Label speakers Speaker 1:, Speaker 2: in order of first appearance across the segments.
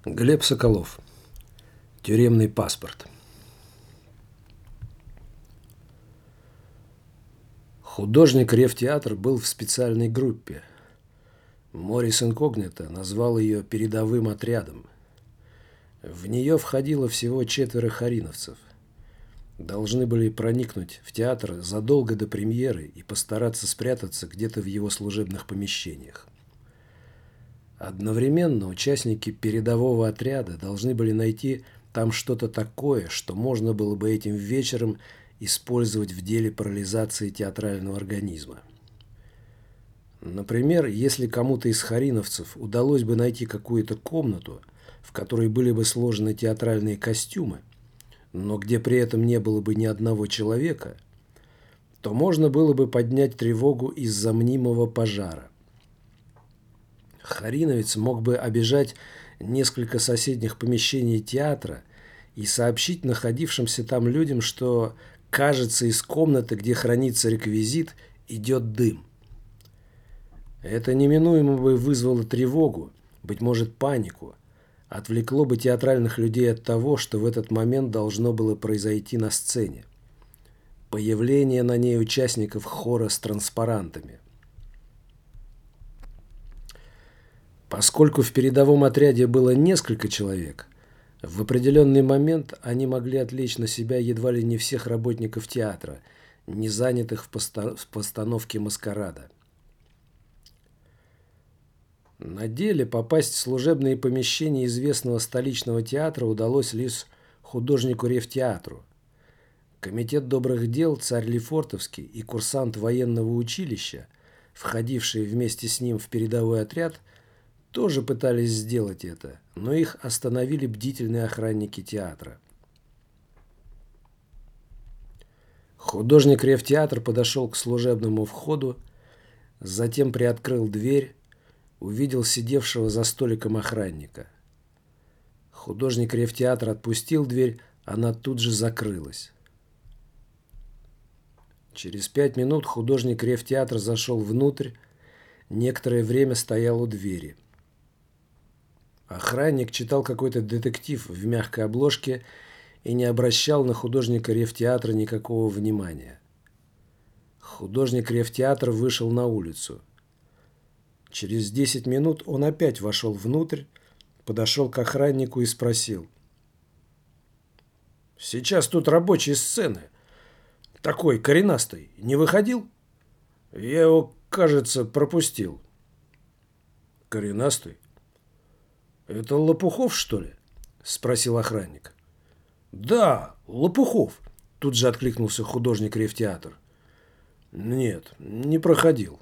Speaker 1: Глеб Соколов. Тюремный паспорт. Художник Ревтеатр был в специальной группе. Морис Инкогнито назвал ее «передовым отрядом». В нее входило всего 4 хариновцев. Должны были проникнуть в театр задолго до премьеры и постараться спрятаться где-то в его служебных помещениях. Одновременно участники передового отряда должны были найти там что-то такое, что можно было бы этим вечером использовать в деле парализации театрального организма. Например, если кому-то из хариновцев удалось бы найти какую-то комнату, в которой были бы сложены театральные костюмы, но где при этом не было бы ни одного человека, то можно было бы поднять тревогу из-за мнимого пожара. Хариновец мог бы обежать несколько соседних помещений театра и сообщить находившимся там людям, что, кажется, из комнаты, где хранится реквизит, идет дым. Это неминуемо бы вызвало тревогу, быть может, панику, отвлекло бы театральных людей от того, что в этот момент должно было произойти на сцене. Появление на ней участников хора с транспарантами. Поскольку в передовом отряде было несколько человек, в определенный момент они могли отвлечь на себя едва ли не всех работников театра, не занятых в постановке маскарада. На деле попасть в служебные помещения известного столичного театра удалось лишь художнику Ревтеатру. Комитет добрых дел «Царь Лефортовский» и курсант военного училища, входившие вместе с ним в передовой отряд, тоже пытались сделать это, но их остановили бдительные охранники театра. Художник Ревтеатр подошел к служебному входу, затем приоткрыл дверь, увидел сидевшего за столиком охранника. Художник Ревтеатр отпустил дверь, она тут же закрылась. Через 5 минут художник Ревтеатр зашел внутрь, некоторое время стоял у двери. Охранник читал какой-то детектив в мягкой обложке и не обращал на художника Ревтеатра никакого внимания. Художник Ревтеатр вышел на улицу. Через 10 минут он опять вошел внутрь, подошел к охраннику и спросил: «Сейчас тут рабочие сцены. Такой коренастый. Не выходил? Я его, кажется, пропустил». «Коренастый? Это Лопухов, что ли?» – спросил охранник. «Да, Лопухов», – тут же откликнулся художник Ревтеатр. «Нет, не проходил».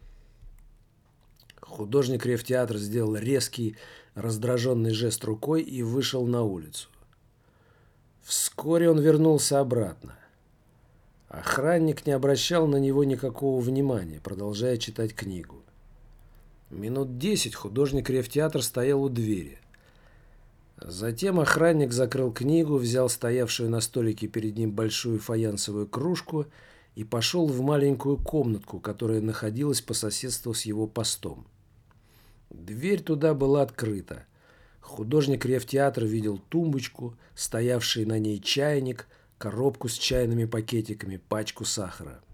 Speaker 1: Художник Ревтеатр сделал резкий, раздраженный жест рукой и вышел на улицу. Вскоре он вернулся обратно. Охранник не обращал на него никакого внимания, продолжая читать книгу. Минут 10 художник Ревтеатр стоял у двери. Затем охранник закрыл книгу, взял стоявшую на столике перед ним большую фаянсовую кружку и пошел в маленькую комнатку, которая находилась по соседству с его постом. Дверь туда была открыта. Художник Ревтеатр видел тумбочку, стоявший на ней чайник, коробку с чайными пакетиками, пачку сахара.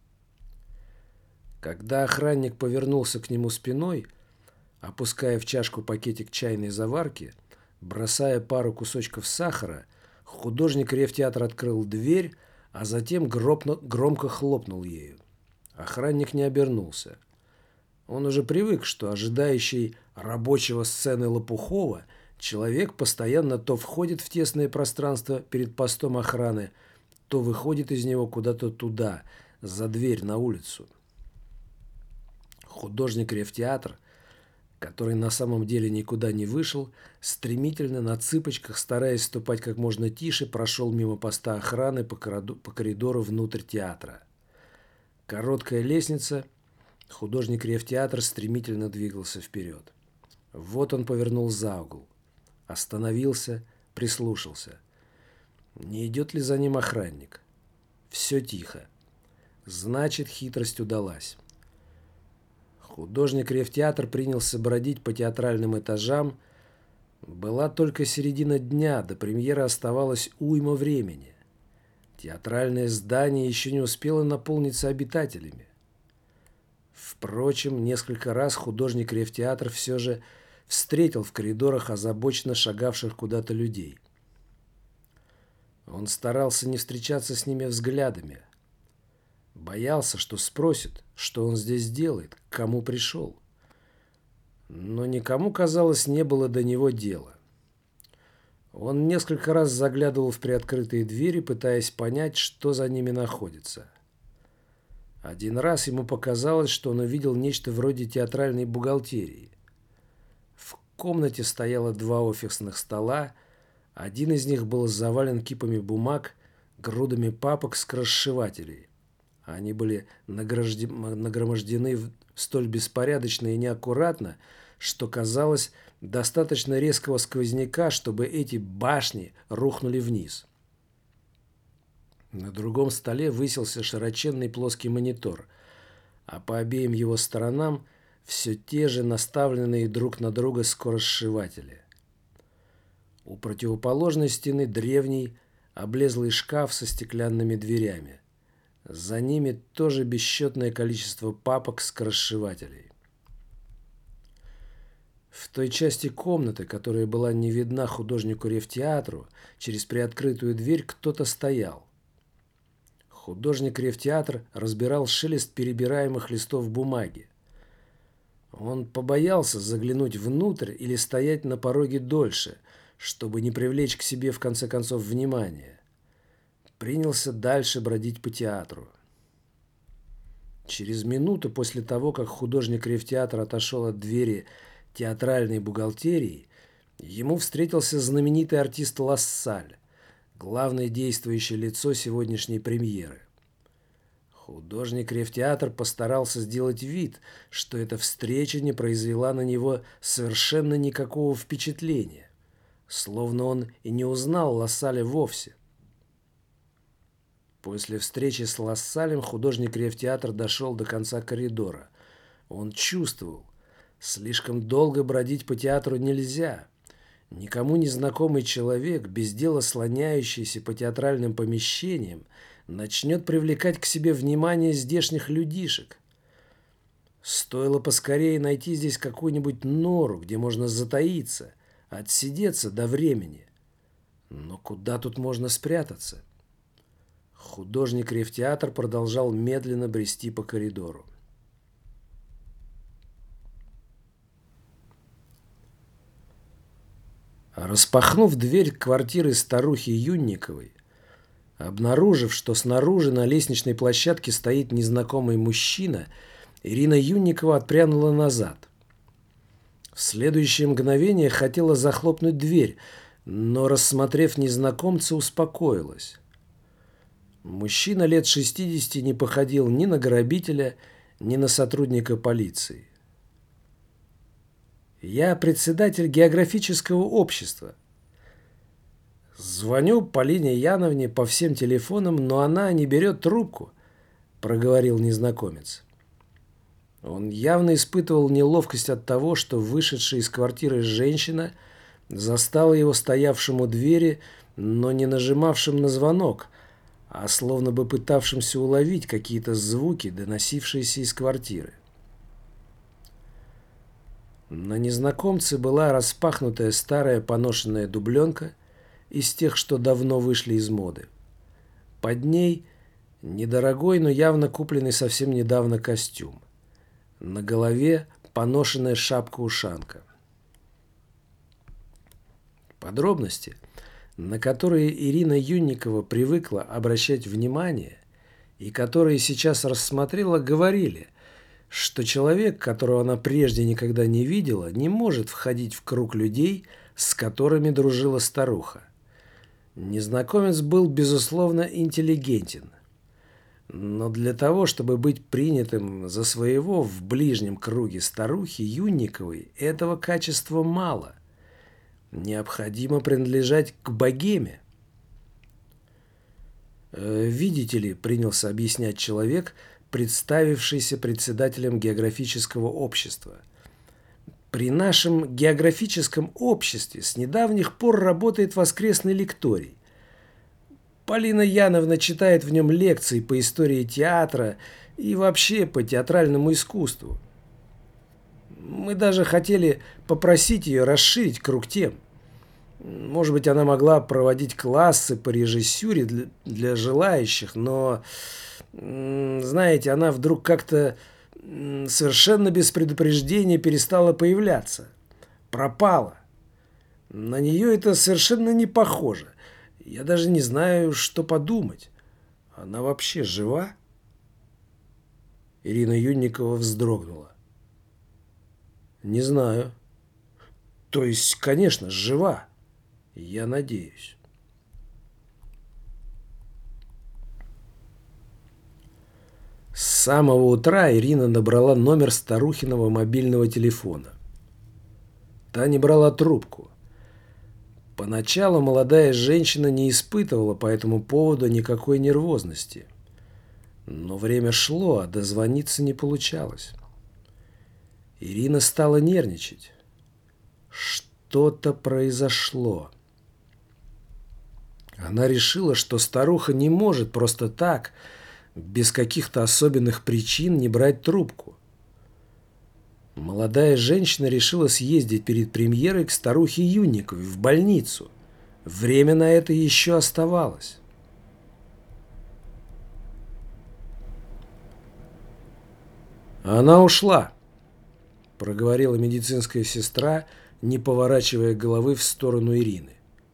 Speaker 1: Когда охранник повернулся к нему спиной, опуская в чашку пакетик чайной заварки, бросая пару кусочков сахара, художник Ревтеатр открыл дверь, а затем громко хлопнул ею. Охранник не обернулся. Он уже привык, что ожидающий рабочего сцены Лопухова человек постоянно то входит в тесное пространство перед постом охраны, то выходит из него куда-то туда, за дверь на улицу. Художник Ревтеатр, который на самом деле никуда не вышел, стремительно на цыпочках, стараясь ступать как можно тише, прошел мимо поста охраны по коридору внутрь театра. Короткая лестница, художник Ревтеатр стремительно двигался вперед. Вот он повернул за угол, остановился, прислушался. Не идет ли за ним охранник? Все тихо. Значит, хитрость удалась. Художник Ревтеатр принялся бродить по театральным этажам, Была только середина дня, до премьеры оставалось уйма времени. Театральное здание еще не успело наполниться обитателями. Впрочем, несколько раз художник Ревтеатр все же встретил в коридорах озабоченно шагавших куда-то людей. Он старался не встречаться с ними взглядами. Боялся, что спросят, что он здесь делает, к кому пришел. Но никому, казалось, не было до него дела. Он несколько раз заглядывал в приоткрытые двери, пытаясь понять, что за ними находится. Один раз ему показалось, что он увидел нечто вроде театральной бухгалтерии. В комнате стояло два офисных стола, один из них был завален кипами бумаг, грудами папок скоросшивателей. Они были нагромождены столь беспорядочно и неаккуратно, что казалось достаточно резкого сквозняка, чтобы эти башни рухнули вниз. На другом столе высился широченный плоский монитор, а по обеим его сторонам все те же наставленные друг на друга скоросшиватели. У противоположной стены древний, облезлый шкаф со стеклянными дверями. За ними тоже бесчетное количество папок скоросшивателей. В той части комнаты, которая была не видна художнику Ревтеатру, через приоткрытую дверь кто-то стоял. Художник Ревтеатр разбирал шелест перебираемых листов бумаги. Он побоялся заглянуть внутрь или стоять на пороге дольше, чтобы не привлечь к себе в конце концов внимание. Принялся дальше бродить по театру. Через минуту после того, как художник Ревтеатр отошел от двери театральной бухгалтерии, ему встретился знаменитый артист Лассаль, главное действующее лицо сегодняшней премьеры. Художник Ревтеатр постарался сделать вид, что эта встреча не произвела на него совершенно никакого впечатления, словно он и не узнал Лассаля вовсе. После встречи с Лассалем художник Ревтеатр дошел до конца коридора. Он чувствовал, слишком долго бродить по театру нельзя. Никому незнакомый человек, без дела слоняющийся по театральным помещениям, начнет привлекать к себе внимание здешних людишек. Стоило поскорее найти здесь какую-нибудь нору, где можно затаиться, отсидеться до времени. Но куда тут можно спрятаться? Художник Ревтеатр продолжал медленно брести по коридору. Распахнув дверь квартиры старухи Юнниковой, обнаружив, что снаружи на лестничной площадке стоит незнакомый мужчина, Ирина Юнникова отпрянула назад. В следующее мгновение хотела захлопнуть дверь, но, рассмотрев незнакомца, успокоилась. Мужчина лет 60 не походил ни на грабителя, ни на сотрудника полиции. «Я председатель географического общества. Звоню Полине Яновне по всем телефонам, но она не берет трубку», — проговорил незнакомец. Он явно испытывал неловкость от того, что вышедшая из квартиры женщина застала его стоявшим у двери, но не нажимавшим на звонок, а словно бы пытавшимся уловить какие-то звуки, доносившиеся из квартиры. На незнакомце была распахнутая старая поношенная дубленка из тех, что давно вышли из моды. Под ней недорогой, но явно купленный совсем недавно костюм. На голове поношенная шапка-ушанка. Подробности, на которые Ирина Юнникова привыкла обращать внимание и которые сейчас рассмотрела, говорили, что человек, которого она прежде никогда не видела, не может входить в круг людей, с которыми дружила старуха. Незнакомец был, безусловно, интеллигентен. Но для того, чтобы быть принятым за своего в ближнем круге старухи Юнниковой, этого качества мало. Необходимо принадлежать к богеме. «Видите ли», — принялся объяснять человек, представившийся председателем географического общества. При нашем географическом обществе с недавних пор работает воскресный лекторий. Полина Яновна читает в нем лекции по истории театра и вообще по театральному искусству. Мы даже хотели попросить ее расширить круг тем. Может быть, она могла проводить классы по режиссуре для желающих, но, знаете, она вдруг как-то совершенно без предупреждения перестала появляться. Пропала. На нее это совершенно не похоже. Я даже не знаю, что подумать. Она вообще жива? Ирина Юнникова вздрогнула. Не знаю. То есть, конечно, жива. Я надеюсь. С самого утра Ирина набрала номер старухиного мобильного телефона. Та не брала трубку. Поначалу молодая женщина не испытывала по этому поводу никакой нервозности. Но время шло, а дозвониться не получалось. Ирина стала нервничать. Что-то произошло. Она решила, что старуха не может просто так, без каких-то особенных причин, не брать трубку. Молодая женщина решила съездить перед премьерой к старухе Юнниковой в больницу. Время на это еще оставалось. «Она ушла», — проговорила медицинская сестра, не поворачивая головы в сторону Ирины.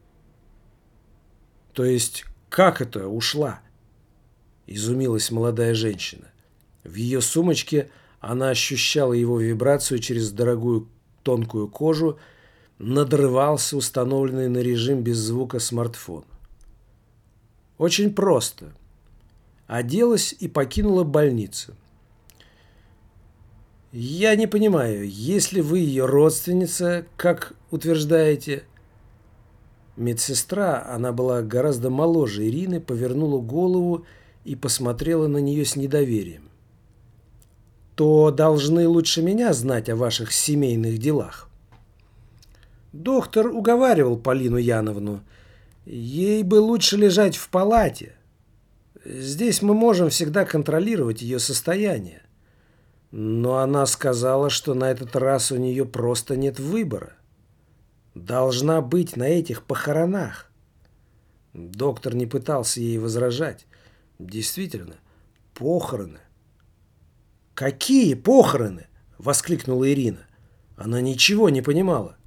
Speaker 1: «То есть, как это ушла?» — изумилась молодая женщина. В ее сумочке она ощущала его вибрацию через дорогую тонкую кожу, надрывался установленный на режим без звука смартфон. Очень просто. Оделась и покинула больницу. Я не понимаю, если вы ее родственница, как утверждаете... Медсестра, она была гораздо моложе Ирины, повернула голову и посмотрела на нее с недоверием. То должны лучше меня знать о ваших семейных делах. Доктор уговаривал Полину Яновну. Ей бы лучше лежать в палате. Здесь мы можем всегда контролировать ее состояние. Но она сказала, что на этот раз у нее просто нет выбора. Должна быть на этих похоронах. Доктор не пытался ей возражать. Действительно, похороны. «Какие похороны?» – воскликнула Ирина. Она ничего не понимала.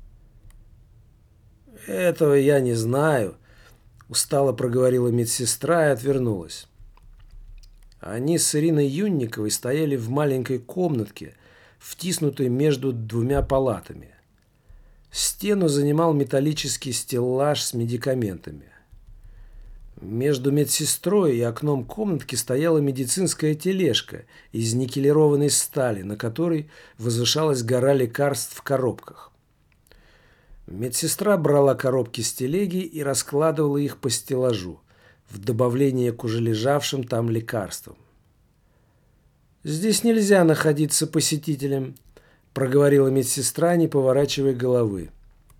Speaker 1: «Этого я не знаю», – устало проговорила медсестра и отвернулась. Они с Ириной Юнниковой стояли в маленькой комнатке, втиснутой между двумя палатами. Стену занимал металлический стеллаж с медикаментами. Между медсестрой и окном комнатки стояла медицинская тележка из никелированной стали, на которой возвышалась гора лекарств в коробках. Медсестра брала коробки с телеги и раскладывала их по стеллажу, в добавление к уже лежавшим там лекарствам. «Здесь нельзя находиться посетителям», – проговорила медсестра, не поворачивая головы.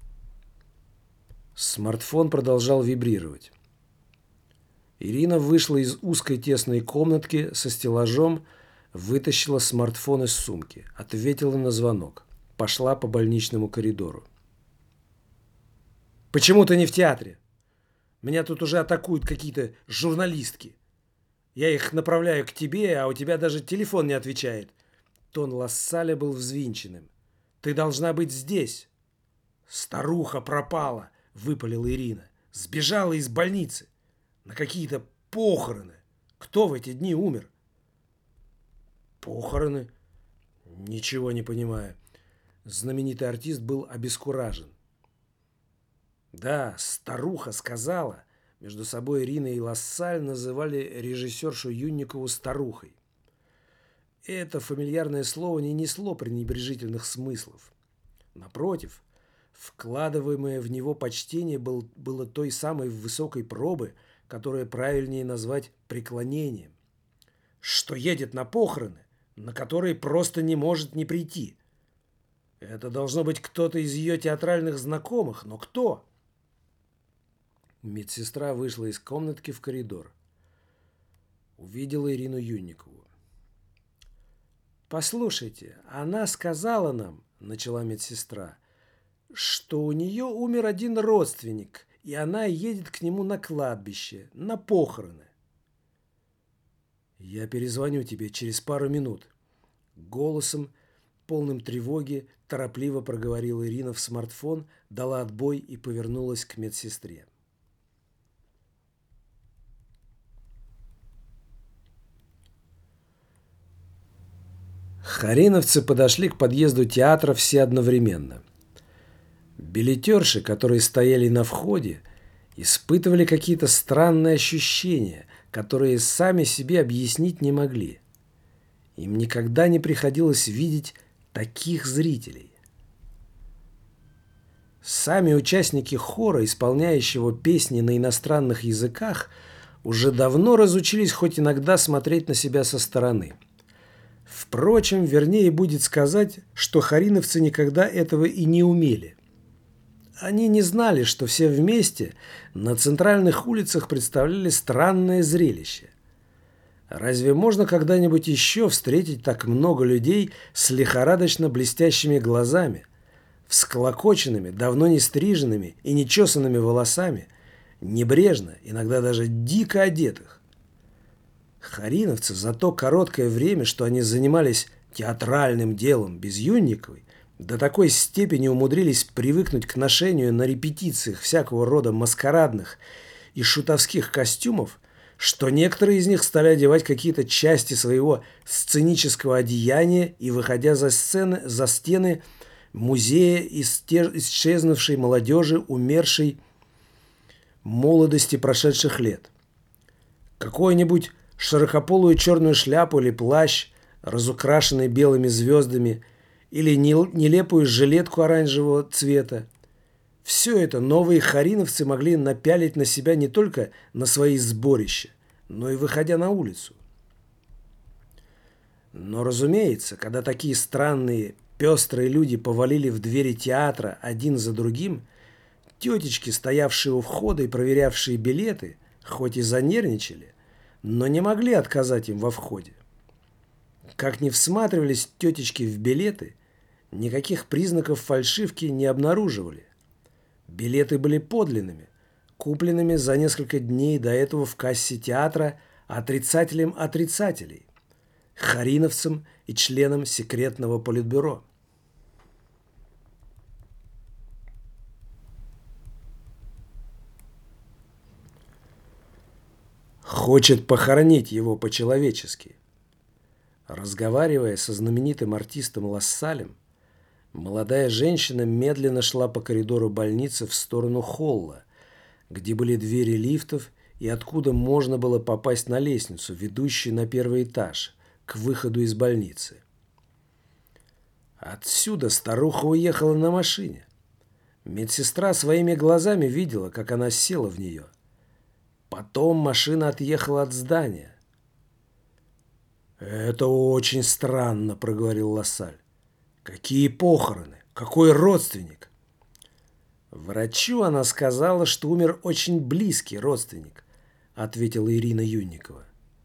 Speaker 1: Смартфон продолжал вибрировать. Ирина вышла из узкой тесной комнатки со стеллажом, вытащила смартфон из сумки, ответила на звонок, пошла по больничному коридору. «Почему ты не в театре? Меня тут уже атакуют какие-то журналистки. Я их направляю к тебе, а у тебя даже телефон не отвечает». Тон Лассаля был взвинченным. «Ты должна быть здесь». «Старуха пропала», — выпалила Ирина. «Сбежала из больницы. На какие-то похороны. Кто в эти дни умер?» «Похороны?» «Ничего не понимаю». Знаменитый артист был обескуражен. Да, старуха сказала. Между собой Ирина и Лассаль называли режиссершу Юнникову старухой. Это фамильярное слово не несло пренебрежительных смыслов. Напротив, вкладываемое в него почтение было той самой высокой пробы, которое правильнее назвать преклонением. Что едет на похороны, на которые просто не может не прийти. Это должно быть кто-то из ее театральных знакомых, но кто? Медсестра вышла из комнатки в коридор. Увидела Ирину Юнникову. «Послушайте, она сказала нам, — начала медсестра, — что у нее умер один родственник, и она едет к нему на кладбище, на похороны». «Я перезвоню тебе через пару минут». Голосом, полным тревоги, торопливо проговорила Ирина в смартфон, дала отбой и повернулась к медсестре. Хариновцы подошли к подъезду театра все одновременно. Билетерши, которые стояли на входе, испытывали какие-то странные ощущения, которые сами себе объяснить не могли. Им никогда не приходилось видеть таких зрителей. Сами участники хора, исполняющего песни на иностранных языках, уже давно разучились хоть иногда смотреть на себя со стороны. Впрочем, вернее будет сказать, что хариновцы никогда этого и не умели. Они не знали, что все вместе на центральных улицах представляли странное зрелище. Разве можно когда-нибудь еще встретить так много людей с лихорадочно блестящими глазами, всклокоченными, давно не стриженными и нечесанными волосами, небрежно, иногда даже дико одетых? Хариновцы за то короткое время, что они занимались театральным делом без Юнниковой, до такой степени умудрились привыкнуть к ношению на репетициях всякого рода маскарадных и шутовских костюмов, что некоторые из них стали одевать какие-то части своего сценического одеяния и, выходя за стены музея исчезнувшей молодежи, умершей молодости прошедших лет. Какую-нибудь широкополую черную шляпу или плащ, разукрашенный белыми звездами, или нелепую жилетку оранжевого цвета. Все это новые хариновцы могли напялить на себя не только на свои сборища, но и выходя на улицу. Но, разумеется, когда такие странные, пестрые люди повалили в двери театра один за другим, тетечки, стоявшие у входа и проверявшие билеты, хоть и занервничали, но не могли отказать им во входе. Как ни всматривались тетечки в билеты, никаких признаков фальшивки не обнаруживали. Билеты были подлинными, купленными за несколько дней до этого в кассе театра отрицателем отрицателей, хариновцем и членом секретного политбюро. Хочет похоронить его по-человечески. Разговаривая со знаменитым артистом Лассалем, молодая женщина медленно шла по коридору больницы в сторону холла, где были двери лифтов и откуда можно было попасть на лестницу, ведущую на первый этаж, к выходу из больницы. Отсюда старуха уехала на машине. Медсестра своими глазами видела, как она села в нее. Потом машина отъехала от здания. «Это очень странно», — проговорил Лассаль. «Какие похороны? Какой родственник?» «Врачу она сказала, что умер очень близкий родственник», — ответила Ирина Юнникова.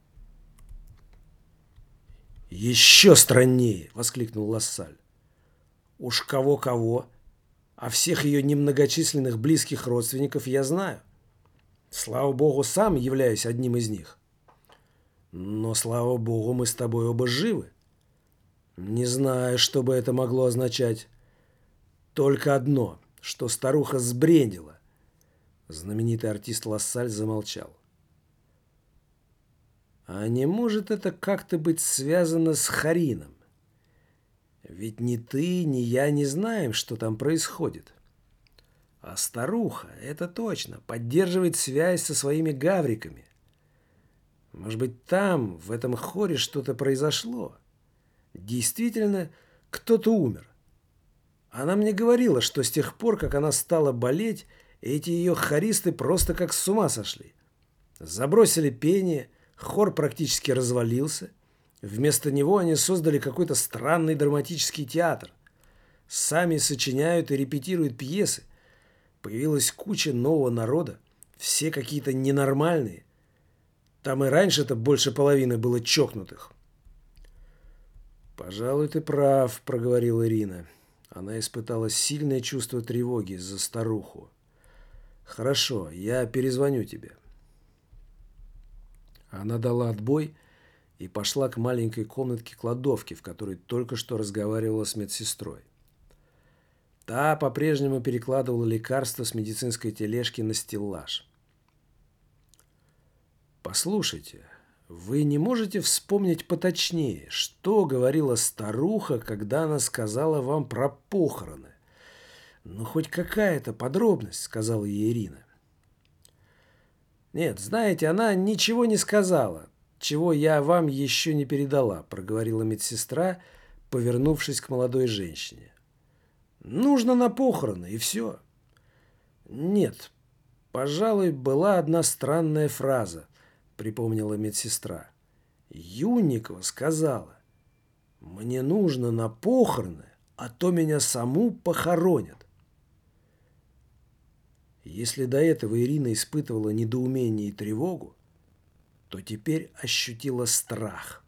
Speaker 1: «Еще страннее!» — воскликнул Лассаль. «Уж кого-кого, а всех ее немногочисленных близких родственников я знаю. Слава богу, сам являюсь одним из них. Но, слава богу, мы с тобой оба живы. Не знаю, что бы это могло означать. Только одно, что старуха сбрендила». Знаменитый артист Лассаль замолчал. «А не может это как-то быть связано с Харином? Ведь ни ты, ни я не знаем, что там происходит. А старуха, это точно, поддерживает связь со своими гавриками. Может быть, там, в этом хоре, что-то произошло. Действительно, кто-то умер. Она мне говорила, что с тех пор, как она стала болеть, эти ее хористы просто как с ума сошли. Забросили пение, хор практически развалился. Вместо него они создали какой-то странный драматический театр. Сами сочиняют и репетируют пьесы. Появилась куча нового народа. Все какие-то ненормальные. Там и раньше-то больше половины было чокнутых. «Пожалуй, ты прав», — проговорила Ирина. Она испытала сильное чувство тревоги за старуху. «Хорошо, я перезвоню тебе». Она дала отбой и пошла к маленькой комнатке-кладовке, в которой только что разговаривала с медсестрой. Та по-прежнему перекладывала лекарства с медицинской тележки на стеллаж. «Послушайте, вы не можете вспомнить поточнее, что говорила старуха, когда она сказала вам про похороны? Ну, хоть какая-то подробность», — сказала ей Ирина. «Нет, знаете, она ничего не сказала, чего я вам еще не передала», — проговорила медсестра, повернувшись к молодой женщине. «Нужно на похороны, и все». «Нет, пожалуй, была одна странная фраза», — припомнила медсестра. «Юнникова сказала: мне нужно на похороны, а то меня саму похоронят». Если до этого Ирина испытывала недоумение и тревогу, то теперь ощутила страх.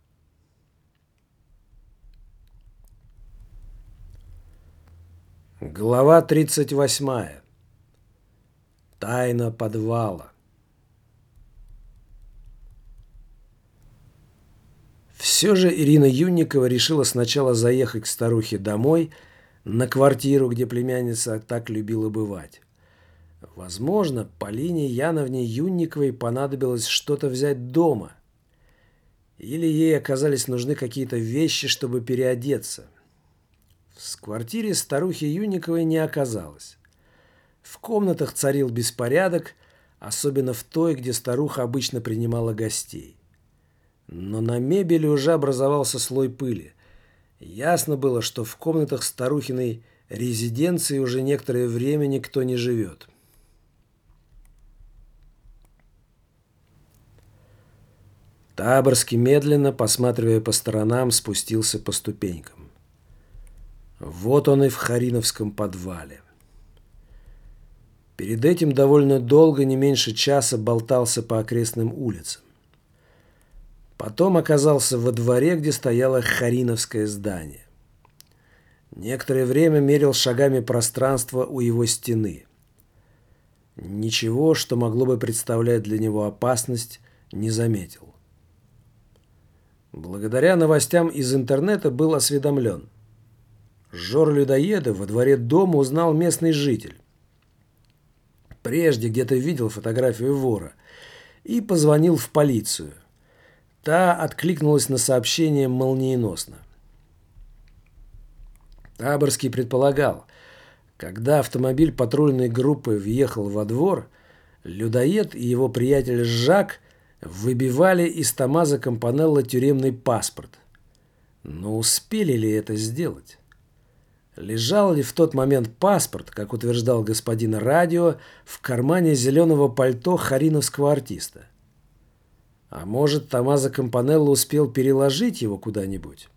Speaker 1: Глава 38. Тайна подвала. Все же Ирина Юнникова решила сначала заехать к старухе домой, на квартиру, где племянница так любила бывать. Возможно, Полине Яновне Юнниковой понадобилось что-то взять дома. Или ей оказались нужны какие-то вещи, чтобы переодеться. В квартире старухи Юнниковой не оказалось. В комнатах царил беспорядок, особенно в той, где старуха обычно принимала гостей. Но на мебели уже образовался слой пыли. Ясно было, что в комнатах старухиной резиденции уже некоторое время никто не живет. Таборский, медленно, посматривая по сторонам, спустился по ступенькам. Вот он и в Хариновском подвале. Перед этим довольно долго, не меньше часа, болтался по окрестным улицам. Потом оказался во дворе, где стояло Хариновское здание. Некоторое время мерил шагами пространство у его стены. Ничего, что могло бы представлять для него опасность, не заметил. Благодаря новостям из интернета был осведомлен. Жор-людоеда во дворе дома узнал местный житель. Прежде где-то видел фотографию вора и позвонил в полицию. Та откликнулась на сообщение молниеносно. Таборский предполагал, когда автомобиль патрульной группы въехал во двор, людоед и его приятель Жак выбивали из Томмазо Кампанелло тюремный паспорт. Но успели ли это сделать? Лежал ли в тот момент паспорт, как утверждал господин Радио, в кармане зеленого пальто хариновского артиста? А может, Томмазо Кампанелло успел переложить его куда-нибудь?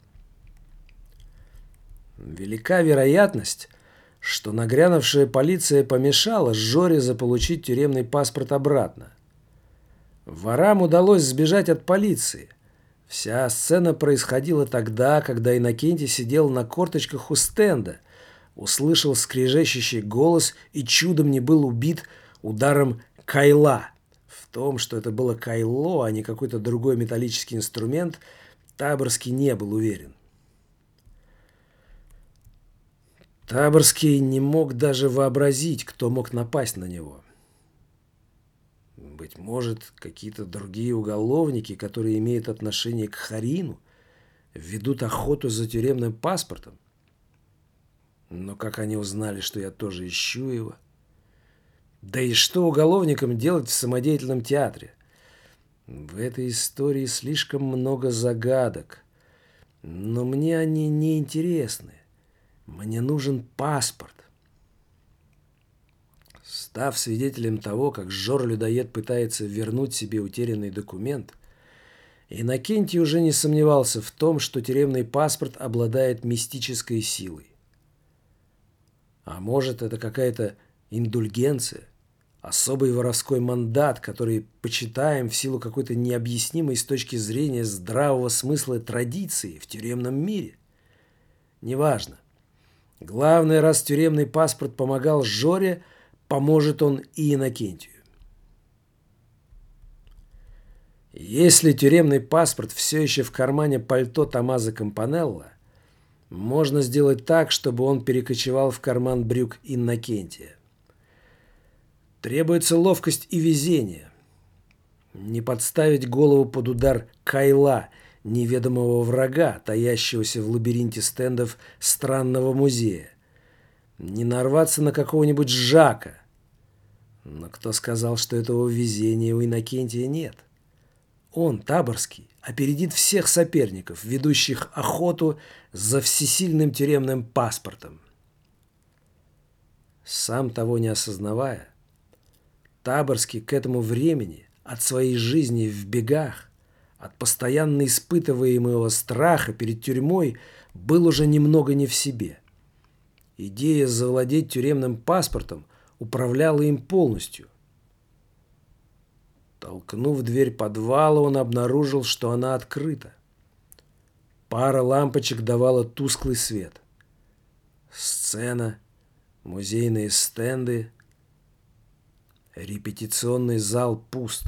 Speaker 1: Велика вероятность, что нагрянувшая полиция помешала Жоре заполучить тюремный паспорт обратно. Ворам удалось сбежать от полиции. Вся сцена происходила тогда, когда Иннокентий сидел на корточках у стенда, услышал скрежещущий голос и чудом не был убит ударом кайла. В том, что это было кайло, а не какой-то другой металлический инструмент, Таборский не был уверен. Таборский не мог даже вообразить, кто мог напасть на него. Быть может, какие-то другие уголовники, которые имеют отношение к Харину, ведут охоту за тюремным паспортом? Но как они узнали, что я тоже ищу его? Да и что уголовникам делать в самодеятельном театре? В этой истории слишком много загадок. Но мне они не интересны. Мне нужен паспорт. Став свидетелем того, как Жор-людоед пытается вернуть себе утерянный документ, Иннокентий уже не сомневался в том, что тюремный паспорт обладает мистической силой. А может, это какая-то индульгенция, особый воровской мандат, который почитаем в силу какой-то необъяснимой с точки зрения здравого смысла традиции в тюремном мире? Неважно. Главное, раз тюремный паспорт помогал Жоре, поможет он и Иннокентию. Если тюремный паспорт все еще в кармане пальто Томмазо Кампанелло, можно сделать так, чтобы он перекочевал в карман брюк Иннокентия. Требуется ловкость и везение. Не подставить голову под удар Кайла, неведомого врага, таящегося в лабиринте стендов странного музея. Не нарваться на какого-нибудь Жака. Но кто сказал, что этого везения у Иннокентия нет? Он, Таборский, опередит всех соперников, ведущих охоту за всесильным тюремным паспортом. Сам того не осознавая, Таборский к этому времени от своей жизни в бегах, от постоянно испытываемого страха перед тюрьмой был уже немного не в себе. Идея завладеть тюремным паспортом управляла им полностью. Толкнув дверь подвала, он обнаружил, что она открыта. Пара лампочек давала тусклый свет. Сцена, музейные стенды, репетиционный зал пуст.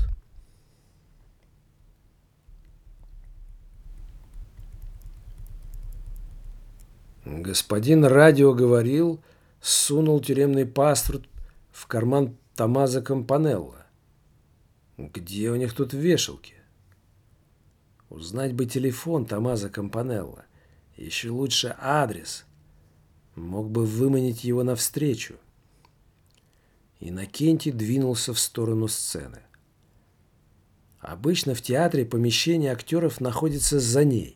Speaker 1: Господин радио говорил, сунул тюремный паспорт в карман Томмазо Кампанелло. Где у них тут вешалки? Узнать бы телефон Томмазо Кампанелло. Еще лучше адрес. Мог бы выманить его навстречу. Иннокентий двинулся в сторону сцены. Обычно в театре помещение актеров находится за ней.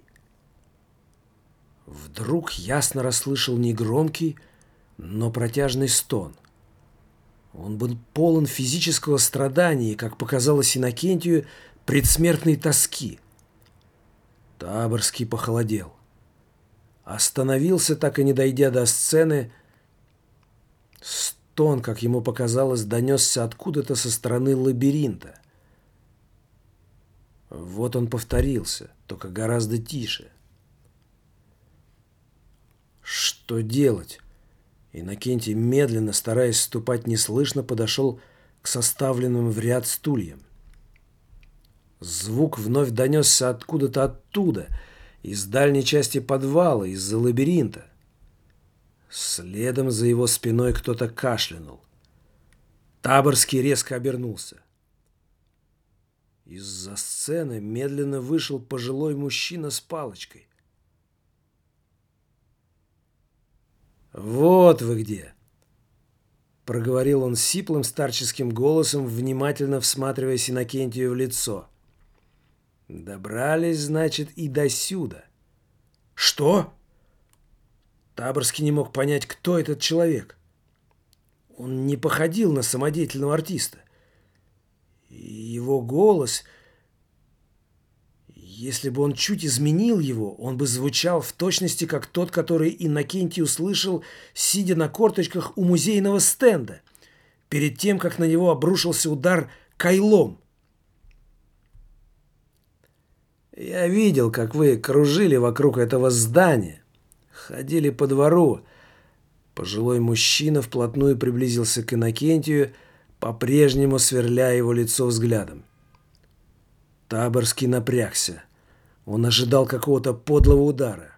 Speaker 1: Вдруг ясно расслышал негромкий, но протяжный стон. Он был полон физического страдания и, как показалось Иннокентию, предсмертной тоски. Таборский похолодел. Остановился, так и не дойдя до сцены. Стон, как ему показалось, донесся откуда-то со стороны лабиринта. Вот он повторился, только гораздо тише. Что делать? Иннокентий, медленно, стараясь ступать неслышно, подошел к составленным в ряд стульям. Звук вновь донесся откуда-то оттуда, из дальней части подвала, из-за лабиринта. Следом за его спиной кто-то кашлянул. Таборский резко обернулся. Из-за сцены медленно вышел пожилой мужчина с палочкой. «Вот вы где!» — проговорил он сиплым старческим голосом, внимательно всматриваясь Иннокентию в лицо. «Добрались, значит, и досюда». «Что?» Таборский не мог понять, кто этот человек. Он не походил на самодеятельного артиста. Его голос... Если бы он чуть изменил его, он бы звучал в точности, как тот, который Иннокентий услышал, сидя на корточках у музейного стенда, перед тем, как на него обрушился удар кайлом. «Я видел, как вы кружили вокруг этого здания, ходили по двору». Пожилой мужчина вплотную приблизился к Иннокентию, по-прежнему сверляя его лицо взглядом. Таборский напрягся. Он ожидал какого-то подлого удара.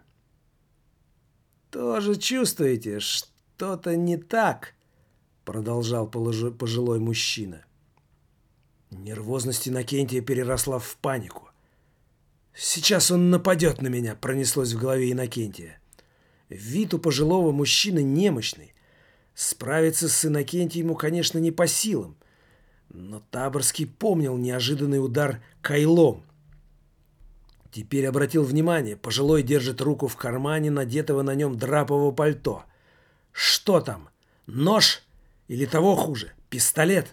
Speaker 1: «Тоже чувствуете, что-то не так?» — продолжал пожилой мужчина. Нервозность Иннокентия переросла в панику. «Сейчас он нападет на меня», — пронеслось в голове Иннокентия. Вид у пожилого мужчины немощный. Справиться с Иннокентием ему, конечно, не по силам. Но Таборский помнил неожиданный удар кайлом. Теперь обратил внимание, пожилой держит руку в кармане надетого на нем драпового пальто. Что там? Нож? Или того хуже? Пистолет?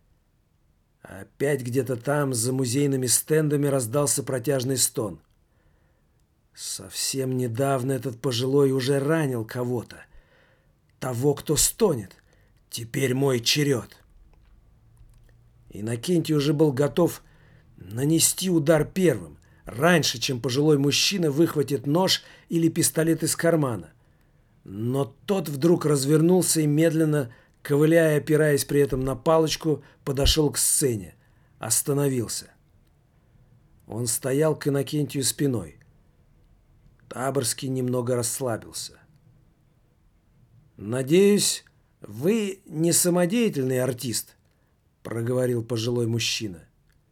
Speaker 1: Опять где-то там, за музейными стендами, раздался протяжный стон. Совсем недавно этот пожилой уже ранил кого-то. того, кто стонет. Теперь мой черед». Иннокентий уже был готов нанести удар первым, раньше, чем пожилой мужчина выхватит нож или пистолет из кармана. Но тот вдруг развернулся и медленно, ковыляя, опираясь при этом на палочку, подошел к сцене. Остановился. Он стоял к Иннокентию спиной. Таборский немного расслабился. «Надеюсь, вы не самодеятельный артист», — проговорил пожилой мужчина.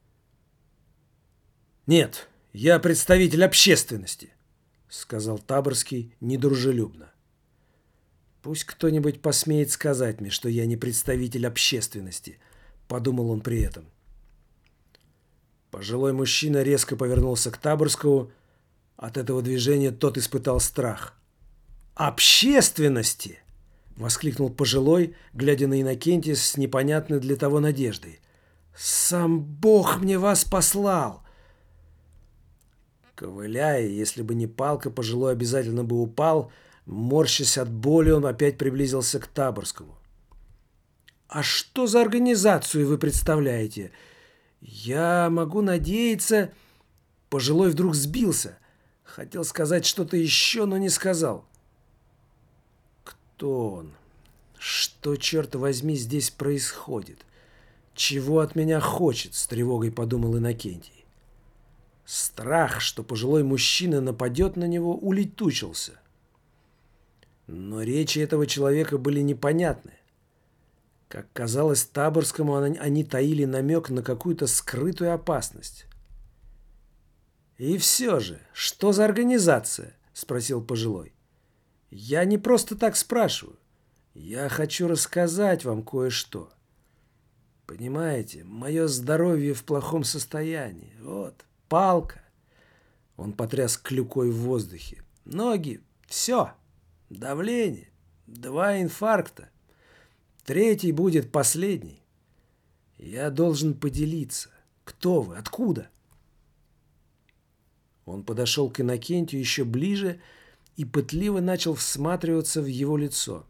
Speaker 1: «Нет, я представитель общественности», — сказал Таборский недружелюбно. «Пусть кто-нибудь посмеет сказать мне, что я не представитель общественности», — подумал он при этом. Пожилой мужчина резко повернулся к Таборскому. От этого движения тот испытал страх. «Общественности!» — воскликнул пожилой, глядя на Иннокентия с непонятной для того надеждой. «Сам Бог мне вас послал!» Ковыляя, если бы не палка, пожилой обязательно бы упал. Морщась от боли, он опять приблизился к Таборскому. «А что за организацию вы представляете? Я могу надеяться...» Пожилой вдруг сбился. Хотел сказать что-то еще, но не сказал. Кто он? Что, черт возьми, здесь происходит? Чего от меня хочет? С тревогой подумал Иннокентий. Страх, что пожилой мужчина нападет на него, улетучился. Но речи этого человека были непонятны. Как казалось Таборскому, они таили намек на какую-то скрытую опасность. «И все же, что за организация?» — спросил пожилой. «Я не просто так спрашиваю. Я хочу рассказать вам кое-что. Понимаете, мое здоровье в плохом состоянии. Вот, палка». Он потряс клюкой в воздухе. «Ноги, все. Давление, 2 инфаркта. 3 будет последний. Я должен поделиться. Кто вы? Откуда?» Он подошел к Иннокентию еще ближе и пытливо начал всматриваться в его лицо.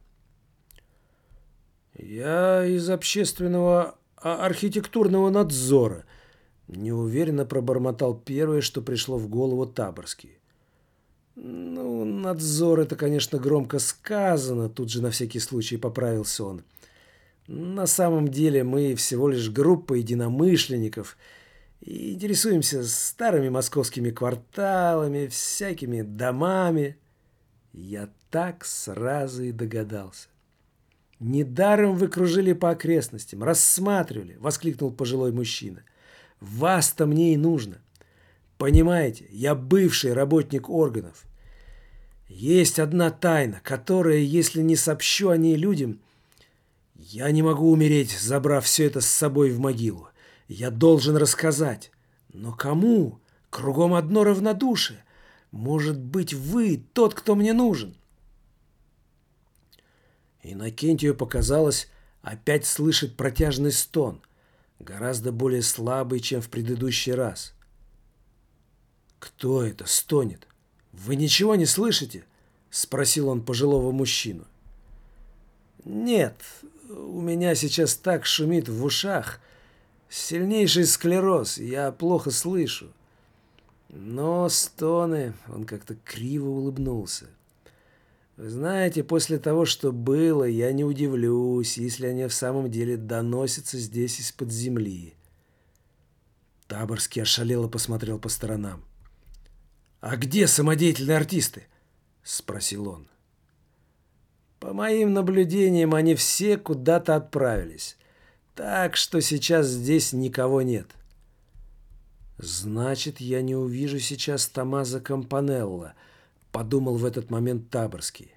Speaker 1: «Я из общественного архитектурного надзора», — неуверенно пробормотал первое, что пришло в голову Таборский. «Ну, надзор — это, конечно, громко сказано», — тут же на всякий случай поправился он. «На самом деле мы всего лишь группа единомышленников и интересуемся старыми московскими кварталами, всякими домами». Я так сразу и догадался. «Недаром вы кружили по окрестностям, рассматривали», — воскликнул пожилой мужчина. «Вас-то мне и нужно. Понимаете, я бывший работник органов. Есть одна тайна, которая, если не сообщу о ней людям, я не могу умереть, забрав все это с собой в могилу. Я должен рассказать. Но кому? Кругом одно равнодушие. Может быть, вы тот, кто мне нужен?» Иннокентию показалось, опять слышит протяжный стон, гораздо более слабый, чем в предыдущий раз. «Кто это стонет? Вы ничего не слышите?» — спросил он пожилого мужчину. «Нет, у меня сейчас так шумит в ушах. Сильнейший склероз, я плохо слышу. Но стоны...» — он как-то криво улыбнулся. «Вы знаете, после того, что было, я не удивлюсь, если они в самом деле доносятся здесь из-под земли». Таборский ошалело посмотрел по сторонам. «А где самодеятельные артисты?» — спросил он. «По моим наблюдениям, они все куда-то отправились. Так что сейчас здесь никого нет». «Значит, я не увижу сейчас Томмазо Кампанелло», — подумал в этот момент Таборский.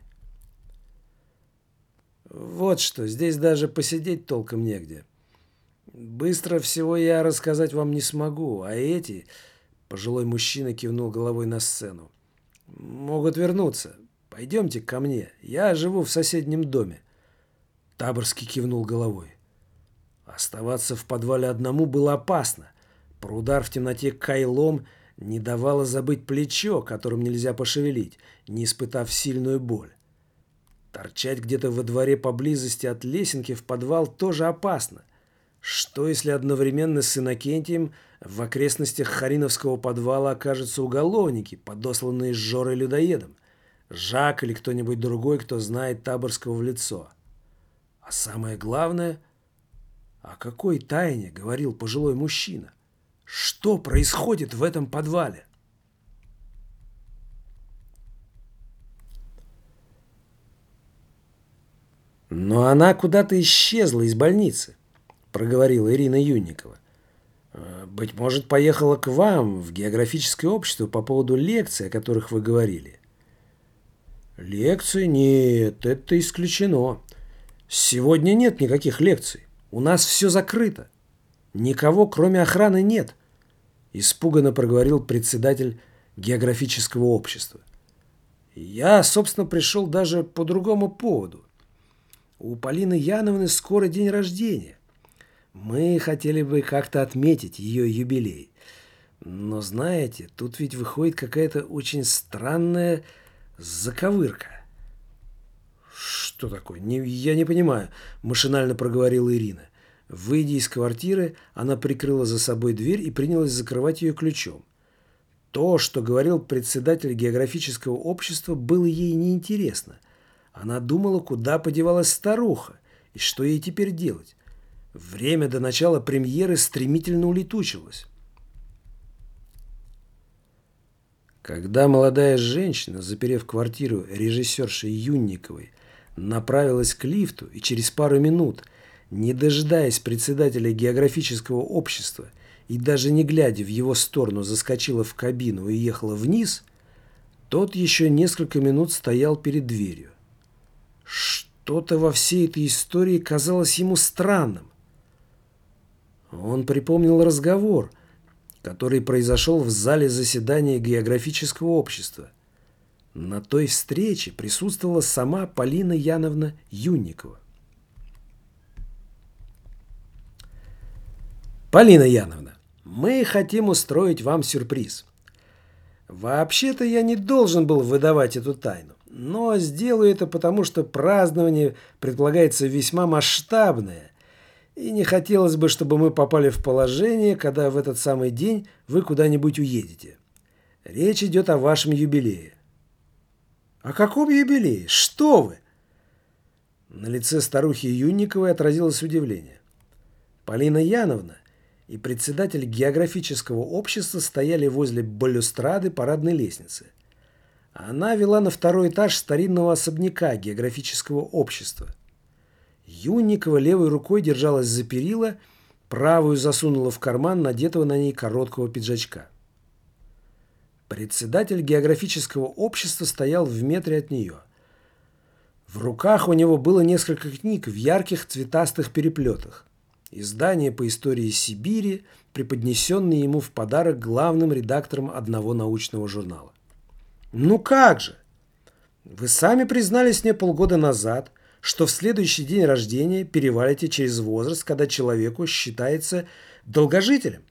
Speaker 1: «Вот что, здесь даже посидеть толком негде. Быстро всего я рассказать вам не смогу, а эти...» — пожилой мужчина кивнул головой на сцену. «Могут вернуться. Пойдемте ко мне. Я живу в соседнем доме». Таборский кивнул головой. Оставаться в подвале одному было опасно. Про удар в темноте кайлом не давало забыть плечо, которым нельзя пошевелить, не испытав сильную боль. Торчать где-то во дворе поблизости от лесенки в подвал тоже опасно. Что, если одновременно с Иннокентием в окрестностях Хариновского подвала окажутся уголовники, подосланные Жорой-людоедом? Жак или кто-нибудь другой, кто знает Таборского в лицо? А самое главное, о какой тайне говорил пожилой мужчина? Что происходит в этом подвале? Но она куда-то исчезла из больницы, проговорила Ирина Юнникова. Быть может, поехала к вам в географическое общество по поводу лекций, о которых вы говорили. Лекции? Нет, это исключено. Сегодня нет никаких лекций. У нас все закрыто. Никого, кроме охраны, нет. Испуганно проговорил председатель географического общества. Я, собственно, пришел даже по другому поводу. У Полины Яновны скоро день рождения. Мы хотели бы как-то отметить ее юбилей. Но знаете, тут ведь выходит какая-то очень странная заковырка. Что такое? Я не понимаю, машинально проговорила Ирина. Выйдя из квартиры, она прикрыла за собой дверь и принялась закрывать ее ключом. То, что говорил председатель географического общества, было ей неинтересно. Она думала, куда подевалась старуха и что ей теперь делать. Время до начала премьеры стремительно улетучилось. Когда молодая женщина, заперев квартиру режиссерши Юнниковой, направилась к лифту и через пару минут, не дожидаясь председателя географического общества и даже не глядя в его сторону, заскочила в кабину и ехала вниз, тот еще несколько минут стоял перед дверью. Что-то во всей этой истории казалось ему странным. Он припомнил разговор, который произошел в зале заседания географического общества. На той встрече присутствовала сама Полина Яновна Юнникова. Полина Яновна, мы хотим устроить вам сюрприз. Вообще-то я не должен был выдавать эту тайну, но сделаю это потому, что празднование предполагается весьма масштабное, и не хотелось бы, чтобы мы попали в положение, когда в этот самый день вы куда-нибудь уедете. Речь идет о вашем юбилее. О каком юбилее? Что вы? На лице старухи Юнниковой отразилось удивление. Полина Яновна и председатель географического общества стояли возле балюстрады парадной лестницы. Она вела на второй этаж старинного особняка географического общества. Юнникова левой рукой держалась за перила, правую засунула в карман надетого на ней короткого пиджачка. Председатель географического общества стоял в метре от нее. В руках у него было несколько книг в ярких цветастых переплетах. Издания по истории Сибири, преподнесенные ему в подарок главным редактором одного научного журнала. «Ну как же? Вы сами признались мне полгода назад, что в следующий день рождения перевалите через возраст, когда человеку считается долгожителем».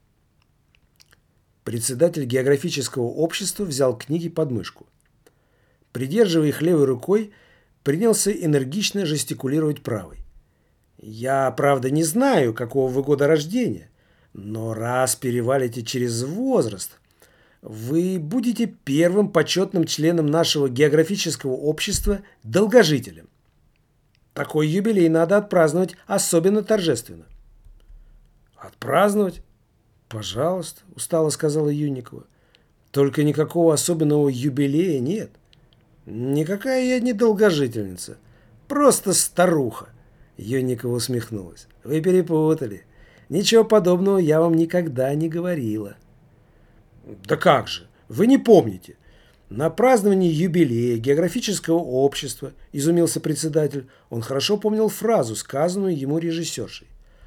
Speaker 1: Председатель географического общества взял книги под мышку. Придерживая их левой рукой, принялся энергично жестикулировать правой. «Я, правда, не знаю, какого вы года рождения, но раз перевалите через возраст, вы будете первым почетным членом нашего географического общества долгожителем. Такой юбилей надо отпраздновать особенно торжественно». «Отпраздновать? Пожалуйста», — устало сказала Юнникова. «Только никакого особенного юбилея нет. Никакая я не долгожительница, просто старуха». Юнникова усмехнулась. «Вы перепутали. Ничего подобного я вам никогда не говорила». «Да как же? Вы не помните? На праздновании юбилея географического общества», — изумился председатель. Он хорошо помнил фразу, сказанную ему режиссершей.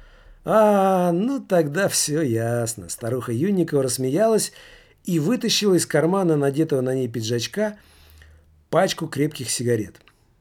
Speaker 1: Ну тогда все ясно». Старуха Юнникова рассмеялась и вытащила из кармана надетого на ней пиджачка пачку крепких сигарет.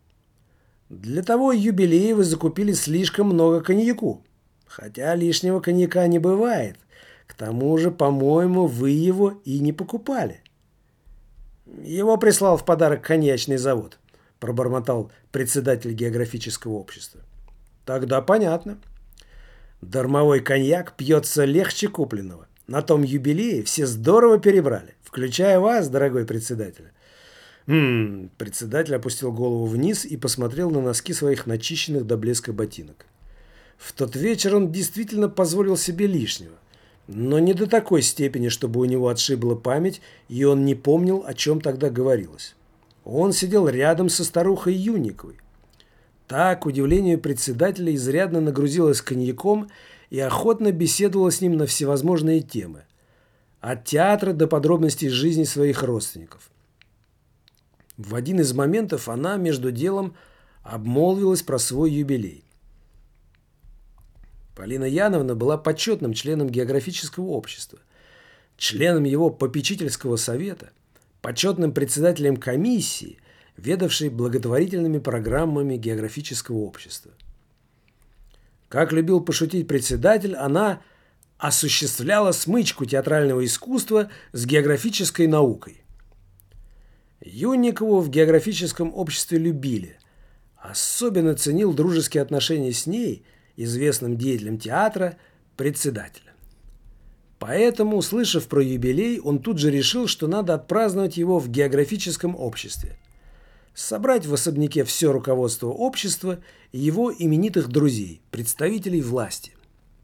Speaker 1: «Для того юбилея вы закупили слишком много коньяку. Хотя лишнего коньяка не бывает. К тому же, по-моему, вы его и не покупали». «Его прислал в подарок коньячный завод», пробормотал председатель географического общества. Тогда понятно. Дармовой коньяк пьется легче купленного. На том юбилее все здорово перебрали, включая вас, дорогой председатель. Председатель опустил голову вниз и посмотрел на носки своих начищенных до блеска ботинок. В тот вечер он действительно позволил себе лишнего, но не до такой степени, чтобы у него отшибла память, и он не помнил, о чем тогда говорилось. Он сидел рядом со старухой Юнниковой. Та, к удивлению председателя, изрядно нагрузилась коньяком и охотно беседовала с ним на всевозможные темы. От театра до подробностей жизни своих родственников. В один из моментов она между делом обмолвилась про свой юбилей. Полина Яновна была почетным членом географического общества, членом его попечительского совета, почетным председателем комиссии, ведавшей благотворительными программами географического общества. Как любил пошутить председатель, она осуществляла смычку театрального искусства с географической наукой. Юнникову в географическом обществе любили. Особенно ценил дружеские отношения с ней, известным деятелем театра, председателя. Поэтому, услышав про юбилей, он тут же решил, что надо отпраздновать его в географическом обществе. Собрать в особняке все руководство общества и его именитых друзей, представителей власти.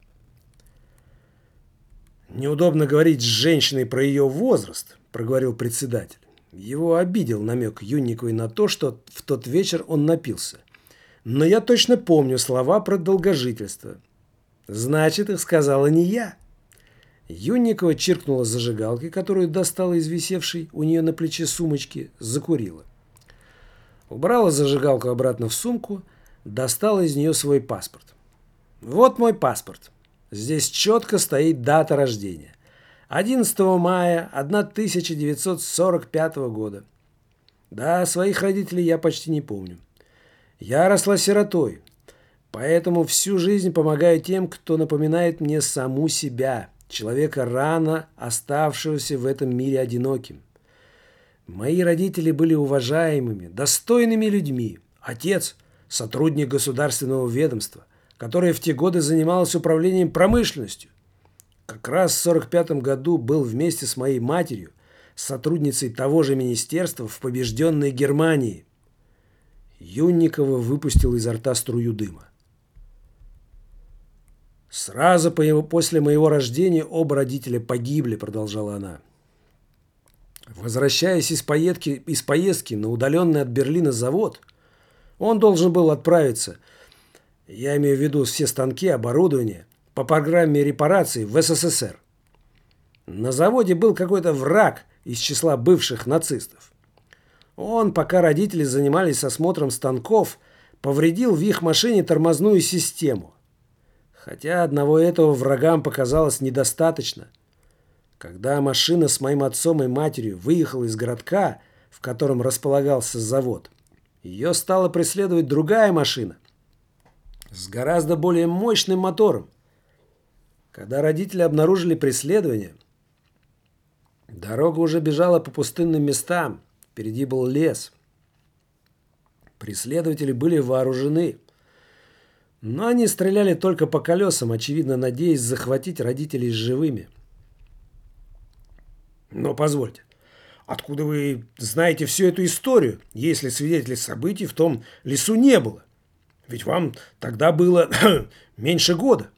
Speaker 1: «Неудобно говорить с женщиной про ее возраст», – проговорил председатель. Его обидел намек Юнниковой на то, что в тот вечер он напился. Но я точно помню слова про долгожительство. Значит, их сказала не я. Юнникова чиркнула зажигалкой, которую достала из висевшей у нее на плече сумочки, закурила. Убрала зажигалку обратно в сумку, достала из нее свой паспорт. Вот мой паспорт. Здесь четко стоит дата рождения. 11 мая 1945 года. Да, своих родителей я почти не помню. Я росла сиротой, поэтому всю жизнь помогаю тем, кто напоминает мне саму себя, человека, рано оставшегося в этом мире одиноким. Мои родители были уважаемыми, достойными людьми. Отец – сотрудник государственного ведомства, которое в те годы занималось управлением промышленностью. Как раз в 1945 году был вместе с моей матерью, сотрудницей того же министерства в побежденной Германии. Юнникова выпустила изо рта струю дыма. «Сразу после моего рождения оба родителя погибли», – продолжала она. Возвращаясь из поездки на удаленный от Берлина завод, он должен был отправиться, я имею в виду все станки, оборудование, по программе репараций в СССР. На заводе был какой-то враг из числа бывших нацистов. Он, пока родители занимались осмотром станков, повредил в их машине тормозную систему. Хотя одного этого врагам показалось недостаточно. Когда машина с моим отцом и матерью выехала из городка, в котором располагался завод, ее стала преследовать другая машина с гораздо более мощным мотором. Когда родители обнаружили преследование, дорога уже бежала по пустынным местам, впереди был лес. Преследователи были вооружены, но они стреляли только по колесам, очевидно, надеясь захватить родителей живыми. Но позвольте, откуда вы знаете всю эту историю, если свидетелей событий в том лесу не было? Ведь вам тогда было меньше года.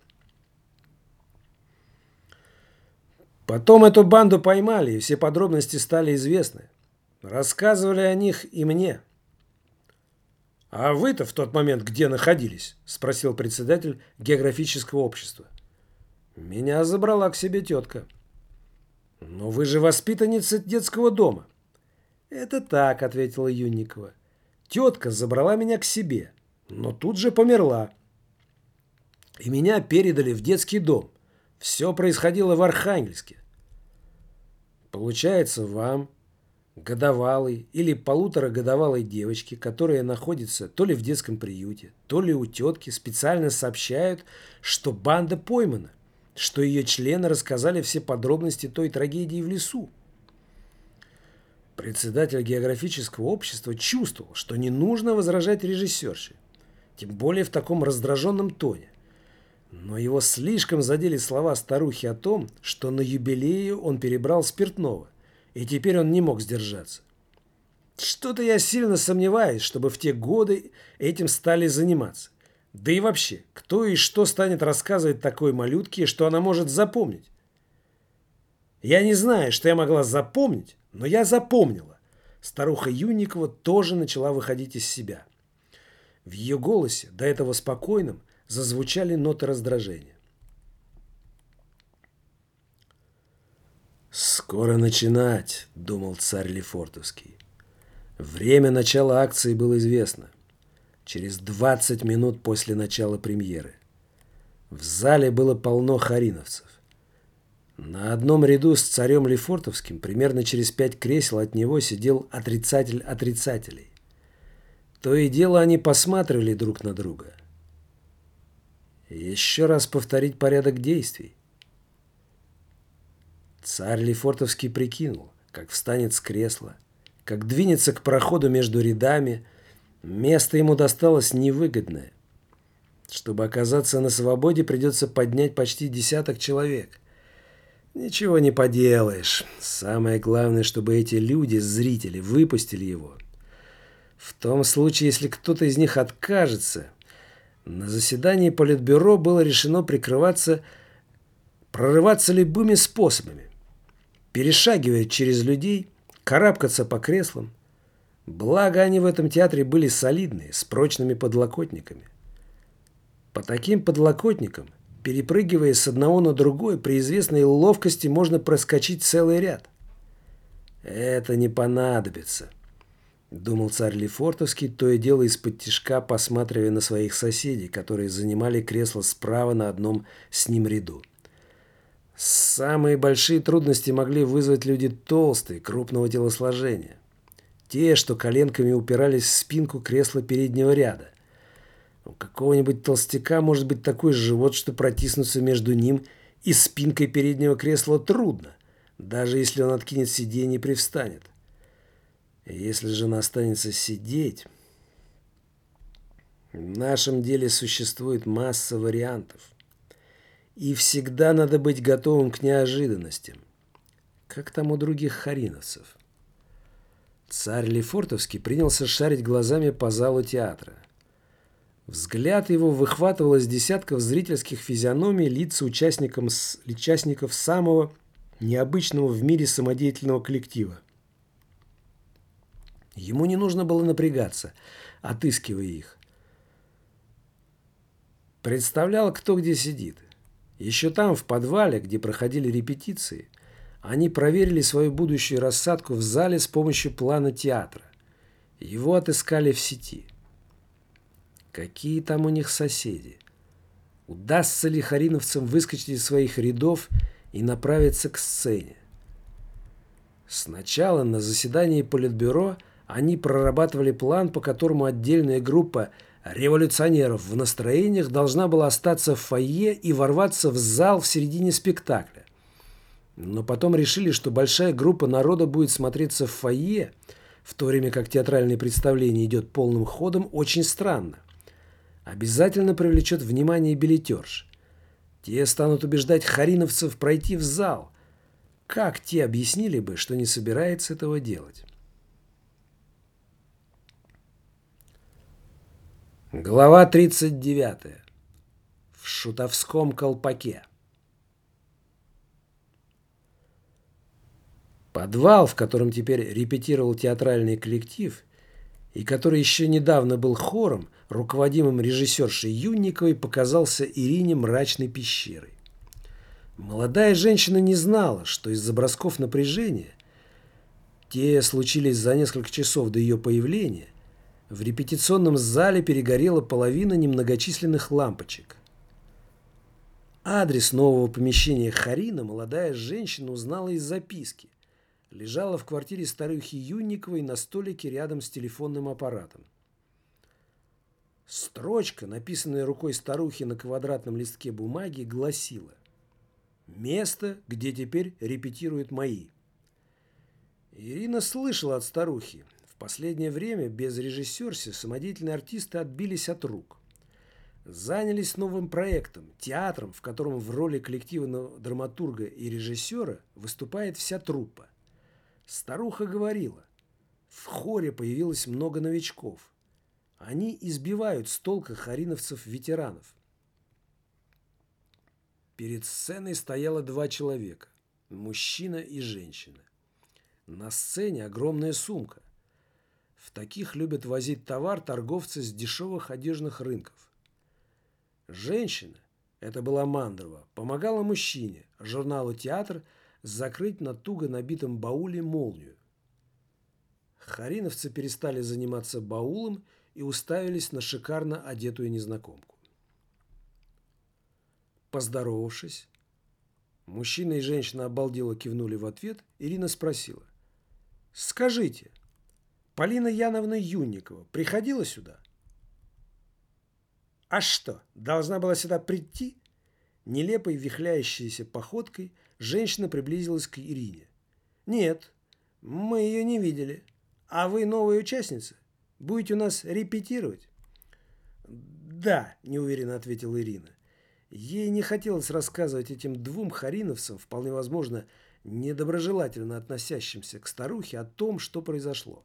Speaker 1: Потом эту банду поймали, и все подробности стали известны. Рассказывали о них и мне. «А вы-то в тот момент где находились?» – спросил председатель географического общества. «Меня забрала к себе тетка». «Но вы же воспитанница детского дома». «Это так», – ответила Юнникова. «Тетка забрала меня к себе, но тут же померла. И меня передали в детский дом. Все происходило в Архангельске. Получается, вам, годовалой или полуторагодовалой девочке, которая находится то ли в детском приюте, то ли у тетки, специально сообщают, что банда поймана, что ее члены рассказали все подробности той трагедии в лесу». Председатель географического общества чувствовал, что не нужно возражать режиссерше, тем более в таком раздраженном тоне. Но его слишком задели слова старухи о том, что на юбилее он перебрал спиртного, и теперь он не мог сдержаться. Что-то я сильно сомневаюсь, чтобы в те годы этим стали заниматься. Да и вообще, кто и что станет рассказывать такой малютке, что она может запомнить? Я не знаю, что я могла запомнить, но я запомнила. Старуха Юнникова тоже начала выходить из себя. В ее голосе, до этого спокойном, зазвучали ноты раздражения. «Скоро начинать», — думал царь Лефортовский. Время начала акции было известно. Через 20 минут после начала премьеры. В зале было полно хариновцев. На одном ряду с царем Лефортовским, примерно через 5 кресел от него, сидел отрицатель отрицателей. То и дело они посматривали друг на друга. Еще раз повторить порядок действий. Царь Лефортовский прикинул, как встанет с кресла, как двинется к проходу между рядами. Место ему досталось невыгодное. Чтобы оказаться на свободе, придется поднять почти 10 человек. Ничего не поделаешь. Самое главное, чтобы эти люди, зрители, выпустили его. В том случае, если кто-то из них откажется, на заседании Политбюро было решено прорываться любыми способами. Перешагивая через людей, карабкаться по креслам. Благо, они в этом театре были солидные, с прочными подлокотниками. По таким подлокотникам, перепрыгивая с одного на другой, при известной ловкости можно проскочить целый ряд. Это не понадобится, думал царь Лефортовский, то и дело из-под тишка посматривая на своих соседей, которые занимали кресло справа на одном с ним ряду. Самые большие трудности могли вызвать люди толстые, крупного телосложения. Те, что коленками упирались в спинку кресла переднего ряда. У какого-нибудь толстяка может быть такой живот, что протиснуться между ним и спинкой переднего кресла трудно, даже если он откинет сиденье и привстанет. Если же он останется сидеть... В нашем деле существует масса вариантов. И всегда надо быть готовым к неожиданностям. Как там у других хариновцев. Царь Лефортовский принялся шарить глазами по залу театра. Взгляд его выхватывал из десятков зрительских физиономий лица участников самого необычного в мире самодеятельного коллектива. Ему не нужно было напрягаться, отыскивая их. Представлял, кто где сидит. Еще там, в подвале, где проходили репетиции, они проверили свою будущую рассадку в зале с помощью плана театра. Его отыскали в сети. Какие там у них соседи? Удастся ли хариновцам выскочить из своих рядов и направиться к сцене? Сначала на заседании Политбюро они прорабатывали план, по которому отдельная группа революционеров в настроениях должна была остаться в фойе и ворваться в зал в середине спектакля. Но потом решили, что большая группа народа будет смотреться в фойе, в то время как театральное представление идет полным ходом, очень странно. Обязательно привлечет внимание билетерш. Те станут убеждать хариновцев пройти в зал. Как те объяснили бы, что не собирается этого делать? Глава 39. В шутовском колпаке. Подвал, в котором теперь репетировал театральный коллектив, и который еще недавно был хором, руководимым режиссершей Юнниковой, показался Ирине мрачной пещерой. Молодая женщина не знала, что из-за бросков напряжения, те случились за несколько часов до ее появления, в репетиционном зале перегорела половина немногочисленных лампочек. Адрес нового помещения Харина молодая женщина узнала из записки. Лежала в квартире старухи Юнниковой на столике рядом с телефонным аппаратом. Строчка, написанная рукой старухи на квадратном листке бумаги, гласила: «Место, где теперь репетируют мои». Ирина слышала от старухи. В последнее время без режиссерси самодеятельные артисты отбились от рук. Занялись новым проектом, театром, в котором в роли коллективного драматурга и режиссера выступает вся труппа. Старуха говорила, в хоре появилось много новичков. Они избивают с толка хариновцев-ветеранов. Перед сценой стояло два человека, мужчина и женщина. На сцене огромная сумка. В таких любят возить товар торговцы с дешевых одежных рынков. Женщина, это была Мандрова, помогала мужчине, журналу «Театр», закрыть на туго набитом бауле молнию. Хариновцы перестали заниматься баулом и уставились на шикарно одетую незнакомку. Поздоровавшись, мужчина и женщина обалдело кивнули в ответ, Ирина спросила. «Скажите, Полина Яновна Юнникова приходила сюда?» «А что, должна была сюда прийти?» Нелепой вихляющейся походкой женщина приблизилась к Ирине. «Нет, мы ее не видели. А вы новая участница? Будете у нас репетировать?» «Да», – неуверенно ответила Ирина. Ей не хотелось рассказывать этим двум хариновцам, вполне возможно, недоброжелательно относящимся к старухе, о том, что произошло.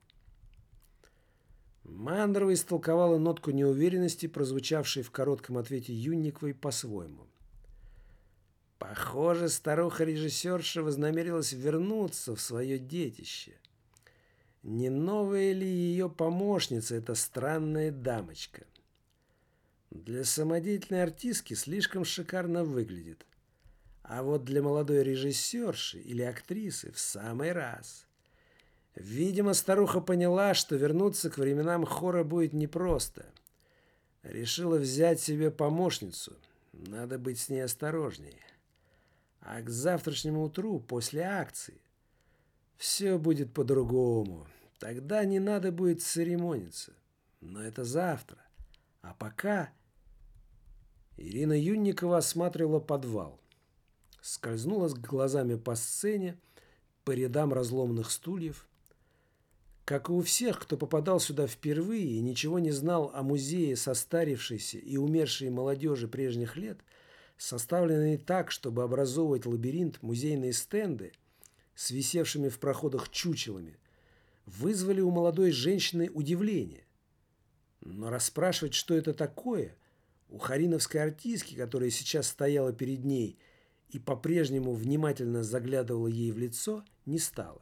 Speaker 1: Мандрова истолковала нотку неуверенности, прозвучавшей в коротком ответе Юнниковой, по-своему. Похоже, старуха-режиссерша вознамерилась вернуться в свое детище. Не новая ли ее помощница эта странная дамочка? Для самодеятельной артистки слишком шикарно выглядит. А вот для молодой режиссерши или актрисы в самый раз. Видимо, старуха поняла, что вернуться к временам хора будет непросто. Решила взять себе помощницу. Надо быть с ней осторожнее. А к завтрашнему утру, после акции, все будет по-другому. Тогда не надо будет церемониться. Но это завтра. А пока... Ирина Юнникова осматривала подвал. Скользнула глазами по сцене, по рядам разломанных стульев. Как и у всех, кто попадал сюда впервые и ничего не знал о музее состарившейся и умершей молодежи прежних лет, составленные так, чтобы образовывать лабиринт, музейные стенды с висевшими в проходах чучелами, вызвали у молодой женщины удивление. Но расспрашивать, что это такое, у хариновской артистки, которая сейчас стояла перед ней и по-прежнему внимательно заглядывала ей в лицо, не стало.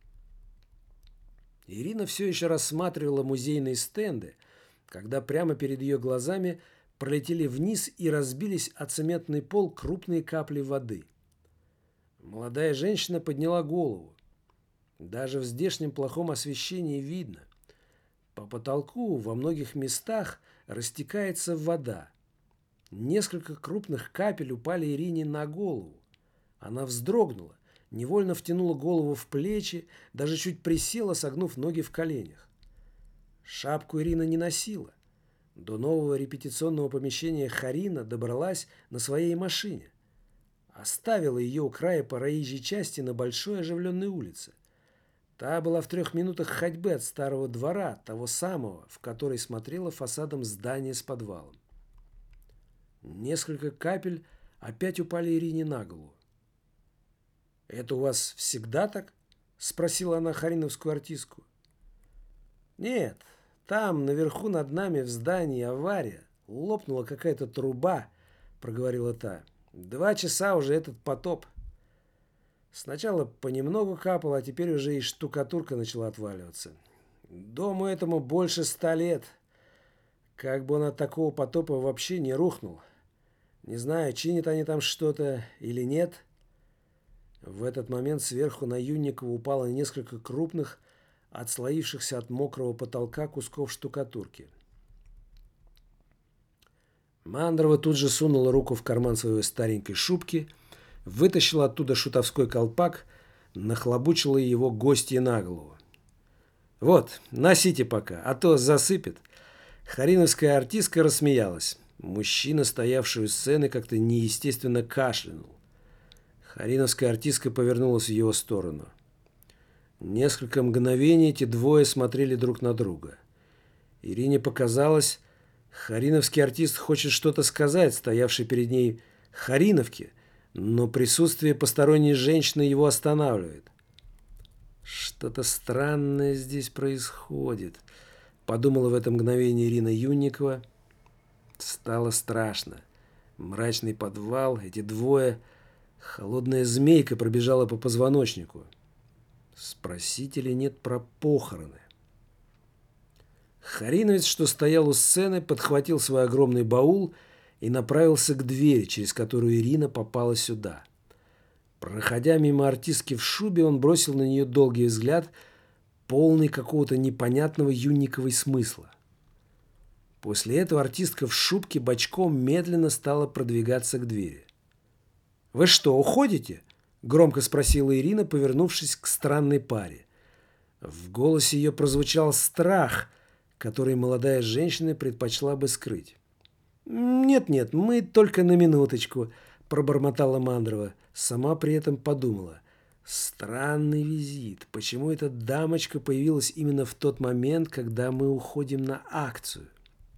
Speaker 1: Ирина все еще рассматривала музейные стенды, когда прямо перед ее глазами пролетели вниз и разбились о цементный пол крупные капли воды. Молодая женщина подняла голову. Даже в здешнем плохом освещении видно. По потолку во многих местах растекается вода. Несколько крупных капель упали Ирине на голову. Она вздрогнула, невольно втянула голову в плечи, даже чуть присела, согнув ноги в коленях. Шапку Ирина не носила. До нового репетиционного помещения Харина добралась на своей машине. Оставила ее у края проезжей части на большой оживленной улице. Та была в 3 минутах ходьбы от старого двора, того самого, в который смотрело фасадом здание с подвалом. Несколько капель опять упали Ирине на голову. «Это у вас всегда так?» – спросила она хариновскую артистку. «Нет, там, наверху над нами в здании авария. Лопнула какая-то труба», – проговорила та. 2 часа уже этот потоп. Сначала понемногу капало, а теперь уже и штукатурка начала отваливаться. Дому этому больше 100 лет. Как бы он от такого потопа вообще не рухнул. Не знаю, чинят они там что-то или нет». В этот момент сверху на Юнникову упало несколько крупных, отслоившихся от мокрого потолка кусков штукатурки. Мандрова тут же сунула руку в карман своей старенькой шубки, вытащила оттуда шутовской колпак, нахлобучила его гостье на голову. «Вот, носите пока, а то засыпет». Хариновская артистка рассмеялась. Мужчина, стоявший у сцены, как-то неестественно кашлянул. Хариновская артистка повернулась в его сторону. Несколько мгновений эти двое смотрели друг на друга. Ирине показалось, хариновский артист хочет что-то сказать, стоявший перед ней хариновке, но присутствие посторонней женщины его останавливает. «Что-то странное здесь происходит», — подумала в это мгновение Ирина Юнникова. Стало страшно. Мрачный подвал, эти двое, холодная змейка пробежала по позвоночнику. Спросить или нет про похороны? Хариновец, что стоял у сцены, подхватил свой огромный баул и направился к двери, через которую Ирина попала сюда. Проходя мимо артистки в шубе, он бросил на нее долгий взгляд, полный какого-то непонятного юнниковой смысла. После этого артистка в шубке бочком медленно стала продвигаться к двери. «Вы что, уходите?» – громко спросила Ирина, повернувшись к странной паре. В голосе ее прозвучал страх, который молодая женщина предпочла бы скрыть. «Нет-нет, мы только на минуточку», – пробормотала Мандрова. Сама при этом подумала. «Странный визит. Почему эта дамочка появилась именно в тот момент, когда мы уходим на акцию?»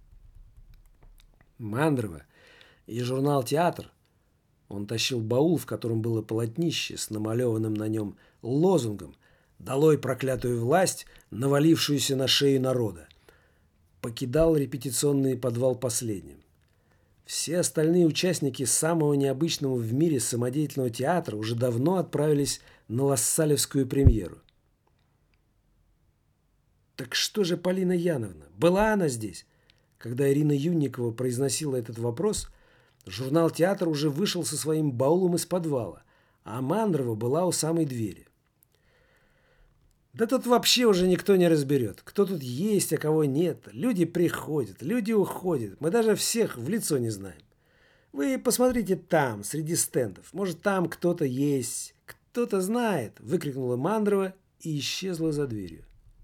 Speaker 1: Мандрова и журнал «Театр». Он тащил баул, в котором было полотнище с намалеванным на нем лозунгом «Долой проклятую власть, навалившуюся на шею народа». Покидал репетиционный подвал последним. Все остальные участники самого необычного в мире самодеятельного театра уже давно отправились на Лассалевскую премьеру. Так что же Полина Яновна? Была она здесь? Когда Ирина Юнникова произносила этот вопрос, журнал «Театр» уже вышел со своим баулом из подвала, а Мандрова была у самой двери. Да тут вообще уже никто не разберет, кто тут есть, а кого нет. Люди приходят, люди уходят. Мы даже всех в лицо не знаем. Вы посмотрите там, среди стендов. Может, там кто-то есть, кто-то знает, выкрикнула Мандрова и исчезла за дверью.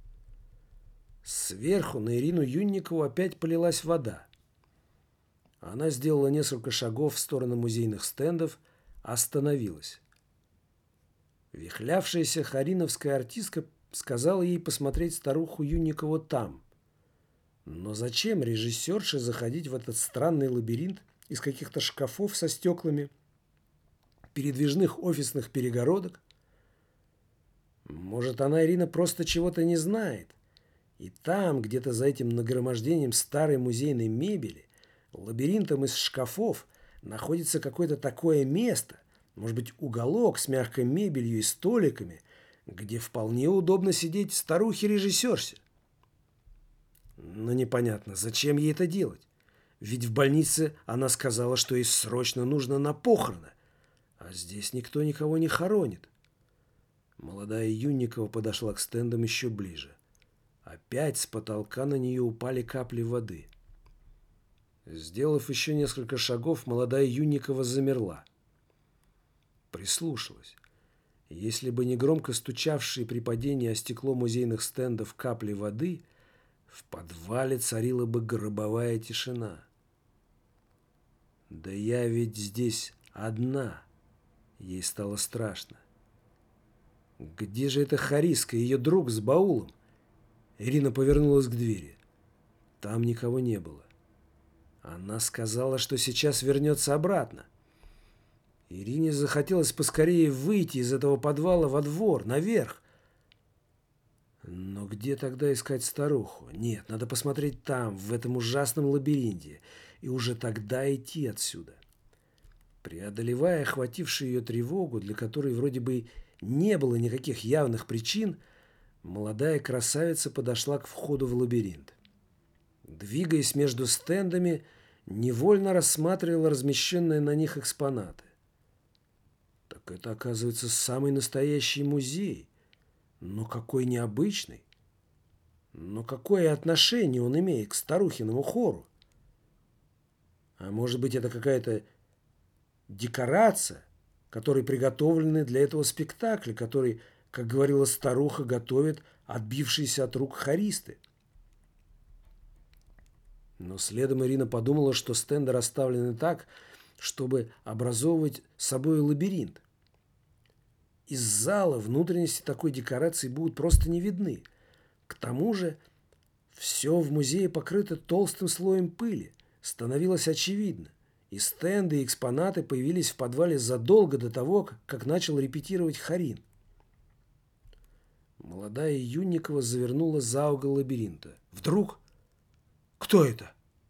Speaker 1: Сверху на Ирину Юнникову опять полилась вода. Она сделала несколько шагов в сторону музейных стендов, остановилась. Вихлявшаяся хариновская артистка сказала ей посмотреть старуху Юнникову там. Но зачем режиссерше заходить в этот странный лабиринт из каких-то шкафов со стеклами, передвижных офисных перегородок? Может, она, Ирина, просто чего-то не знает. И там, где-то за этим нагромождением старой музейной мебели, лабиринтом из шкафов, находится какое-то такое место, может быть, уголок с мягкой мебелью и столиками, где вполне удобно сидеть старухе-режиссерше. Но непонятно, зачем ей это делать? Ведь в больнице она сказала, что ей срочно нужно на похороны, а здесь никто никого не хоронит. Молодая Юнникова подошла к стендам еще ближе. Опять с потолка на нее упали капли воды. Сделав еще несколько шагов, молодая Юнникова замерла. Прислушалась. Если бы не громко стучавшие при падении о стекло музейных стендов капли воды, в подвале царила бы гробовая тишина. «Да я ведь здесь одна!» Ей стало страшно. «Где же эта Хариска, ее друг с баулом?» Ирина повернулась к двери. Там никого не было. Она сказала, что сейчас вернется обратно. Ирине захотелось поскорее выйти из этого подвала во двор, наверх. Но где тогда искать старуху? Нет, надо посмотреть там, в этом ужасном лабиринте, и уже тогда идти отсюда. Преодолевая охватившую ее тревогу, для которой вроде бы не было никаких явных причин, молодая красавица подошла к входу в лабиринт. Двигаясь между стендами, невольно рассматривала размещенные на них экспонаты. Так это, оказывается, самый настоящий музей. Но какой необычный. Но какое отношение он имеет к старухиному хору? А может быть, это какая-то декорация, которые приготовлены для этого спектакля, который, как говорила старуха, готовят отбившиеся от рук хористы? Но следом Ирина подумала, что стенды расставлены так, чтобы образовывать собой лабиринт. Из зала внутренности такой декорации будут просто не видны. К тому же все в музее покрыто толстым слоем пыли. Становилось очевидно. И стенды, и экспонаты появились в подвале задолго до того, как начал репетировать Харин. Молодая Юнникова завернула за угол лабиринта. Вдруг... Кто это?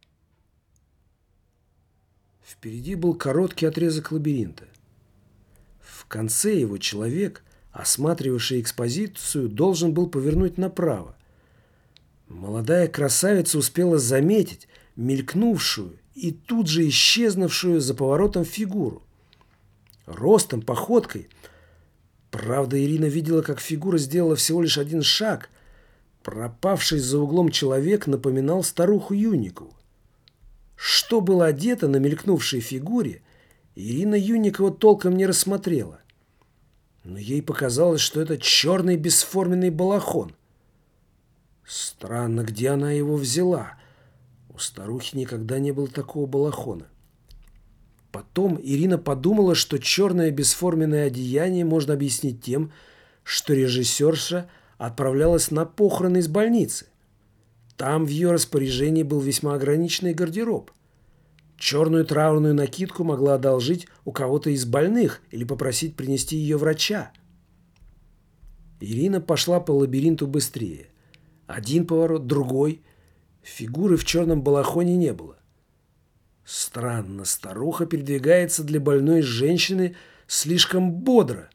Speaker 1: Впереди был короткий отрезок лабиринта. В конце его человек, осматривавший экспозицию, должен был повернуть направо. Молодая красавица успела заметить мелькнувшую и тут же исчезнувшую за поворотом фигуру. Ростом, походкой. Правда, Ирина видела, как фигура сделала всего лишь один шаг. Пропавший за углом человек напоминал старуху Юнникову. Что было одето на мелькнувшей фигуре, Ирина Юнникова толком не рассмотрела. Но ей показалось, что это черный бесформенный балахон. Странно, где она его взяла. У старухи никогда не было такого балахона. Потом Ирина подумала, что черное бесформенное одеяние можно объяснить тем, что режиссерша отправлялась на похороны из больницы. Там в ее распоряжении был весьма ограниченный гардероб. Черную траурную накидку могла одолжить у кого-то из больных или попросить принести ее врача. Ирина пошла по лабиринту быстрее. Один поворот, другой. Фигуры в черном балахоне не было. Странно, старуха передвигается для больной женщины слишком бодро.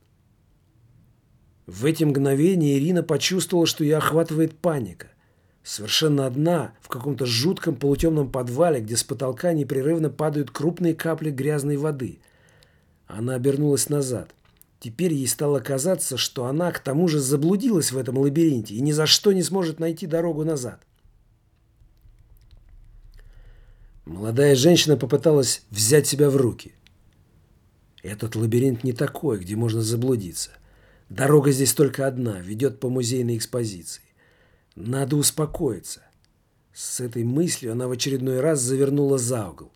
Speaker 1: В эти мгновения Ирина почувствовала, что ее охватывает паника. Совершенно одна, в каком-то жутком полутемном подвале, где с потолка непрерывно падают крупные капли грязной воды. Она обернулась назад. Теперь ей стало казаться, что она к тому же заблудилась в этом лабиринте и ни за что не сможет найти дорогу назад. Молодая женщина попыталась взять себя в руки. Этот лабиринт не такой, где можно заблудиться. Дорога здесь только одна, ведет по музейной экспозиции. Надо успокоиться. С этой мыслью она в очередной раз завернула за угол.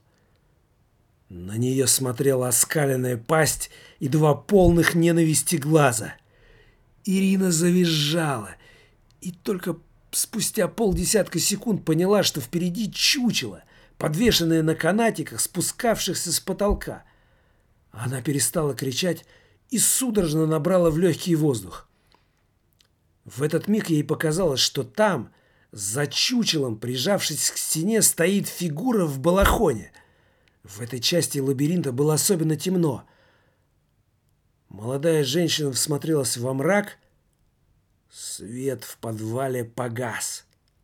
Speaker 1: На нее смотрела оскаленная пасть и два полных ненависти глаза. Ирина завизжала и только спустя полдесятка секунд поняла, что впереди чучело, подвешенное на канатиках, спускавшихся с потолка. Она перестала кричать и судорожно набрала в легкий воздух. В этот миг ей показалось, что там, за чучелом, прижавшись к стене, стоит фигура в балахоне. В этой части лабиринта было особенно темно. Молодая женщина всмотрелась во мрак. Свет в подвале погас.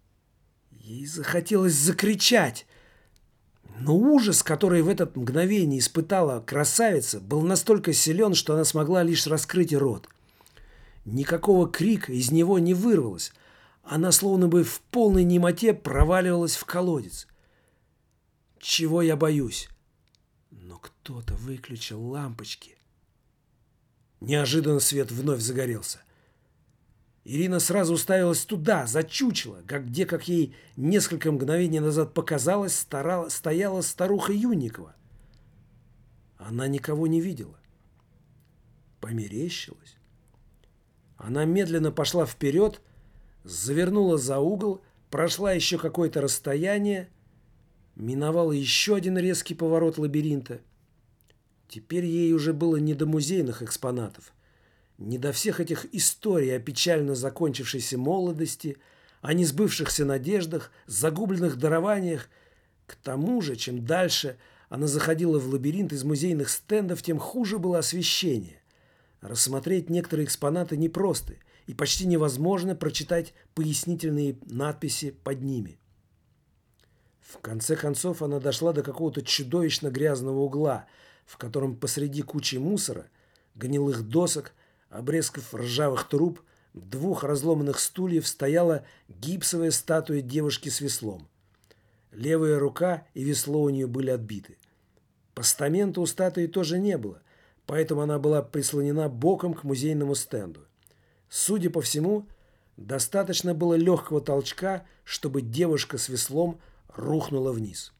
Speaker 1: Ей захотелось закричать. Но ужас, который в это мгновение испытала красавица, был настолько силен, что она смогла лишь раскрыть рот. Никакого крика из него не вырвалось. Она словно бы в полной немоте проваливалась в колодец. Чего я боюсь? Но кто-то выключил лампочки. Неожиданно свет вновь загорелся. Ирина сразу уставилась туда, за чучело, где, как ей несколько мгновений назад показалось, стояла старуха Юнникова. Она никого не видела. Померещилась. Она медленно пошла вперед, завернула за угол, прошла еще какое-то расстояние, миновала еще один резкий поворот лабиринта. Теперь ей уже было не до музейных экспонатов, не до всех этих историй о печально закончившейся молодости, о несбывшихся надеждах, загубленных дарованиях. К тому же, чем дальше она заходила в лабиринт из музейных стендов, тем хуже было освещение. Рассмотреть некоторые экспонаты непросто, и почти невозможно прочитать пояснительные надписи под ними. В конце концов она дошла до какого-то чудовищно грязного угла, в котором посреди кучи мусора, гнилых досок, обрезков ржавых труб, двух разломанных стульев стояла гипсовая статуя девушки с веслом. Левая рука и весло у нее были отбиты. Постамента у статуи тоже не было, поэтому она была прислонена боком к музейному стенду. Судя по всему, достаточно было легкого толчка, чтобы девушка с веслом рухнула вниз.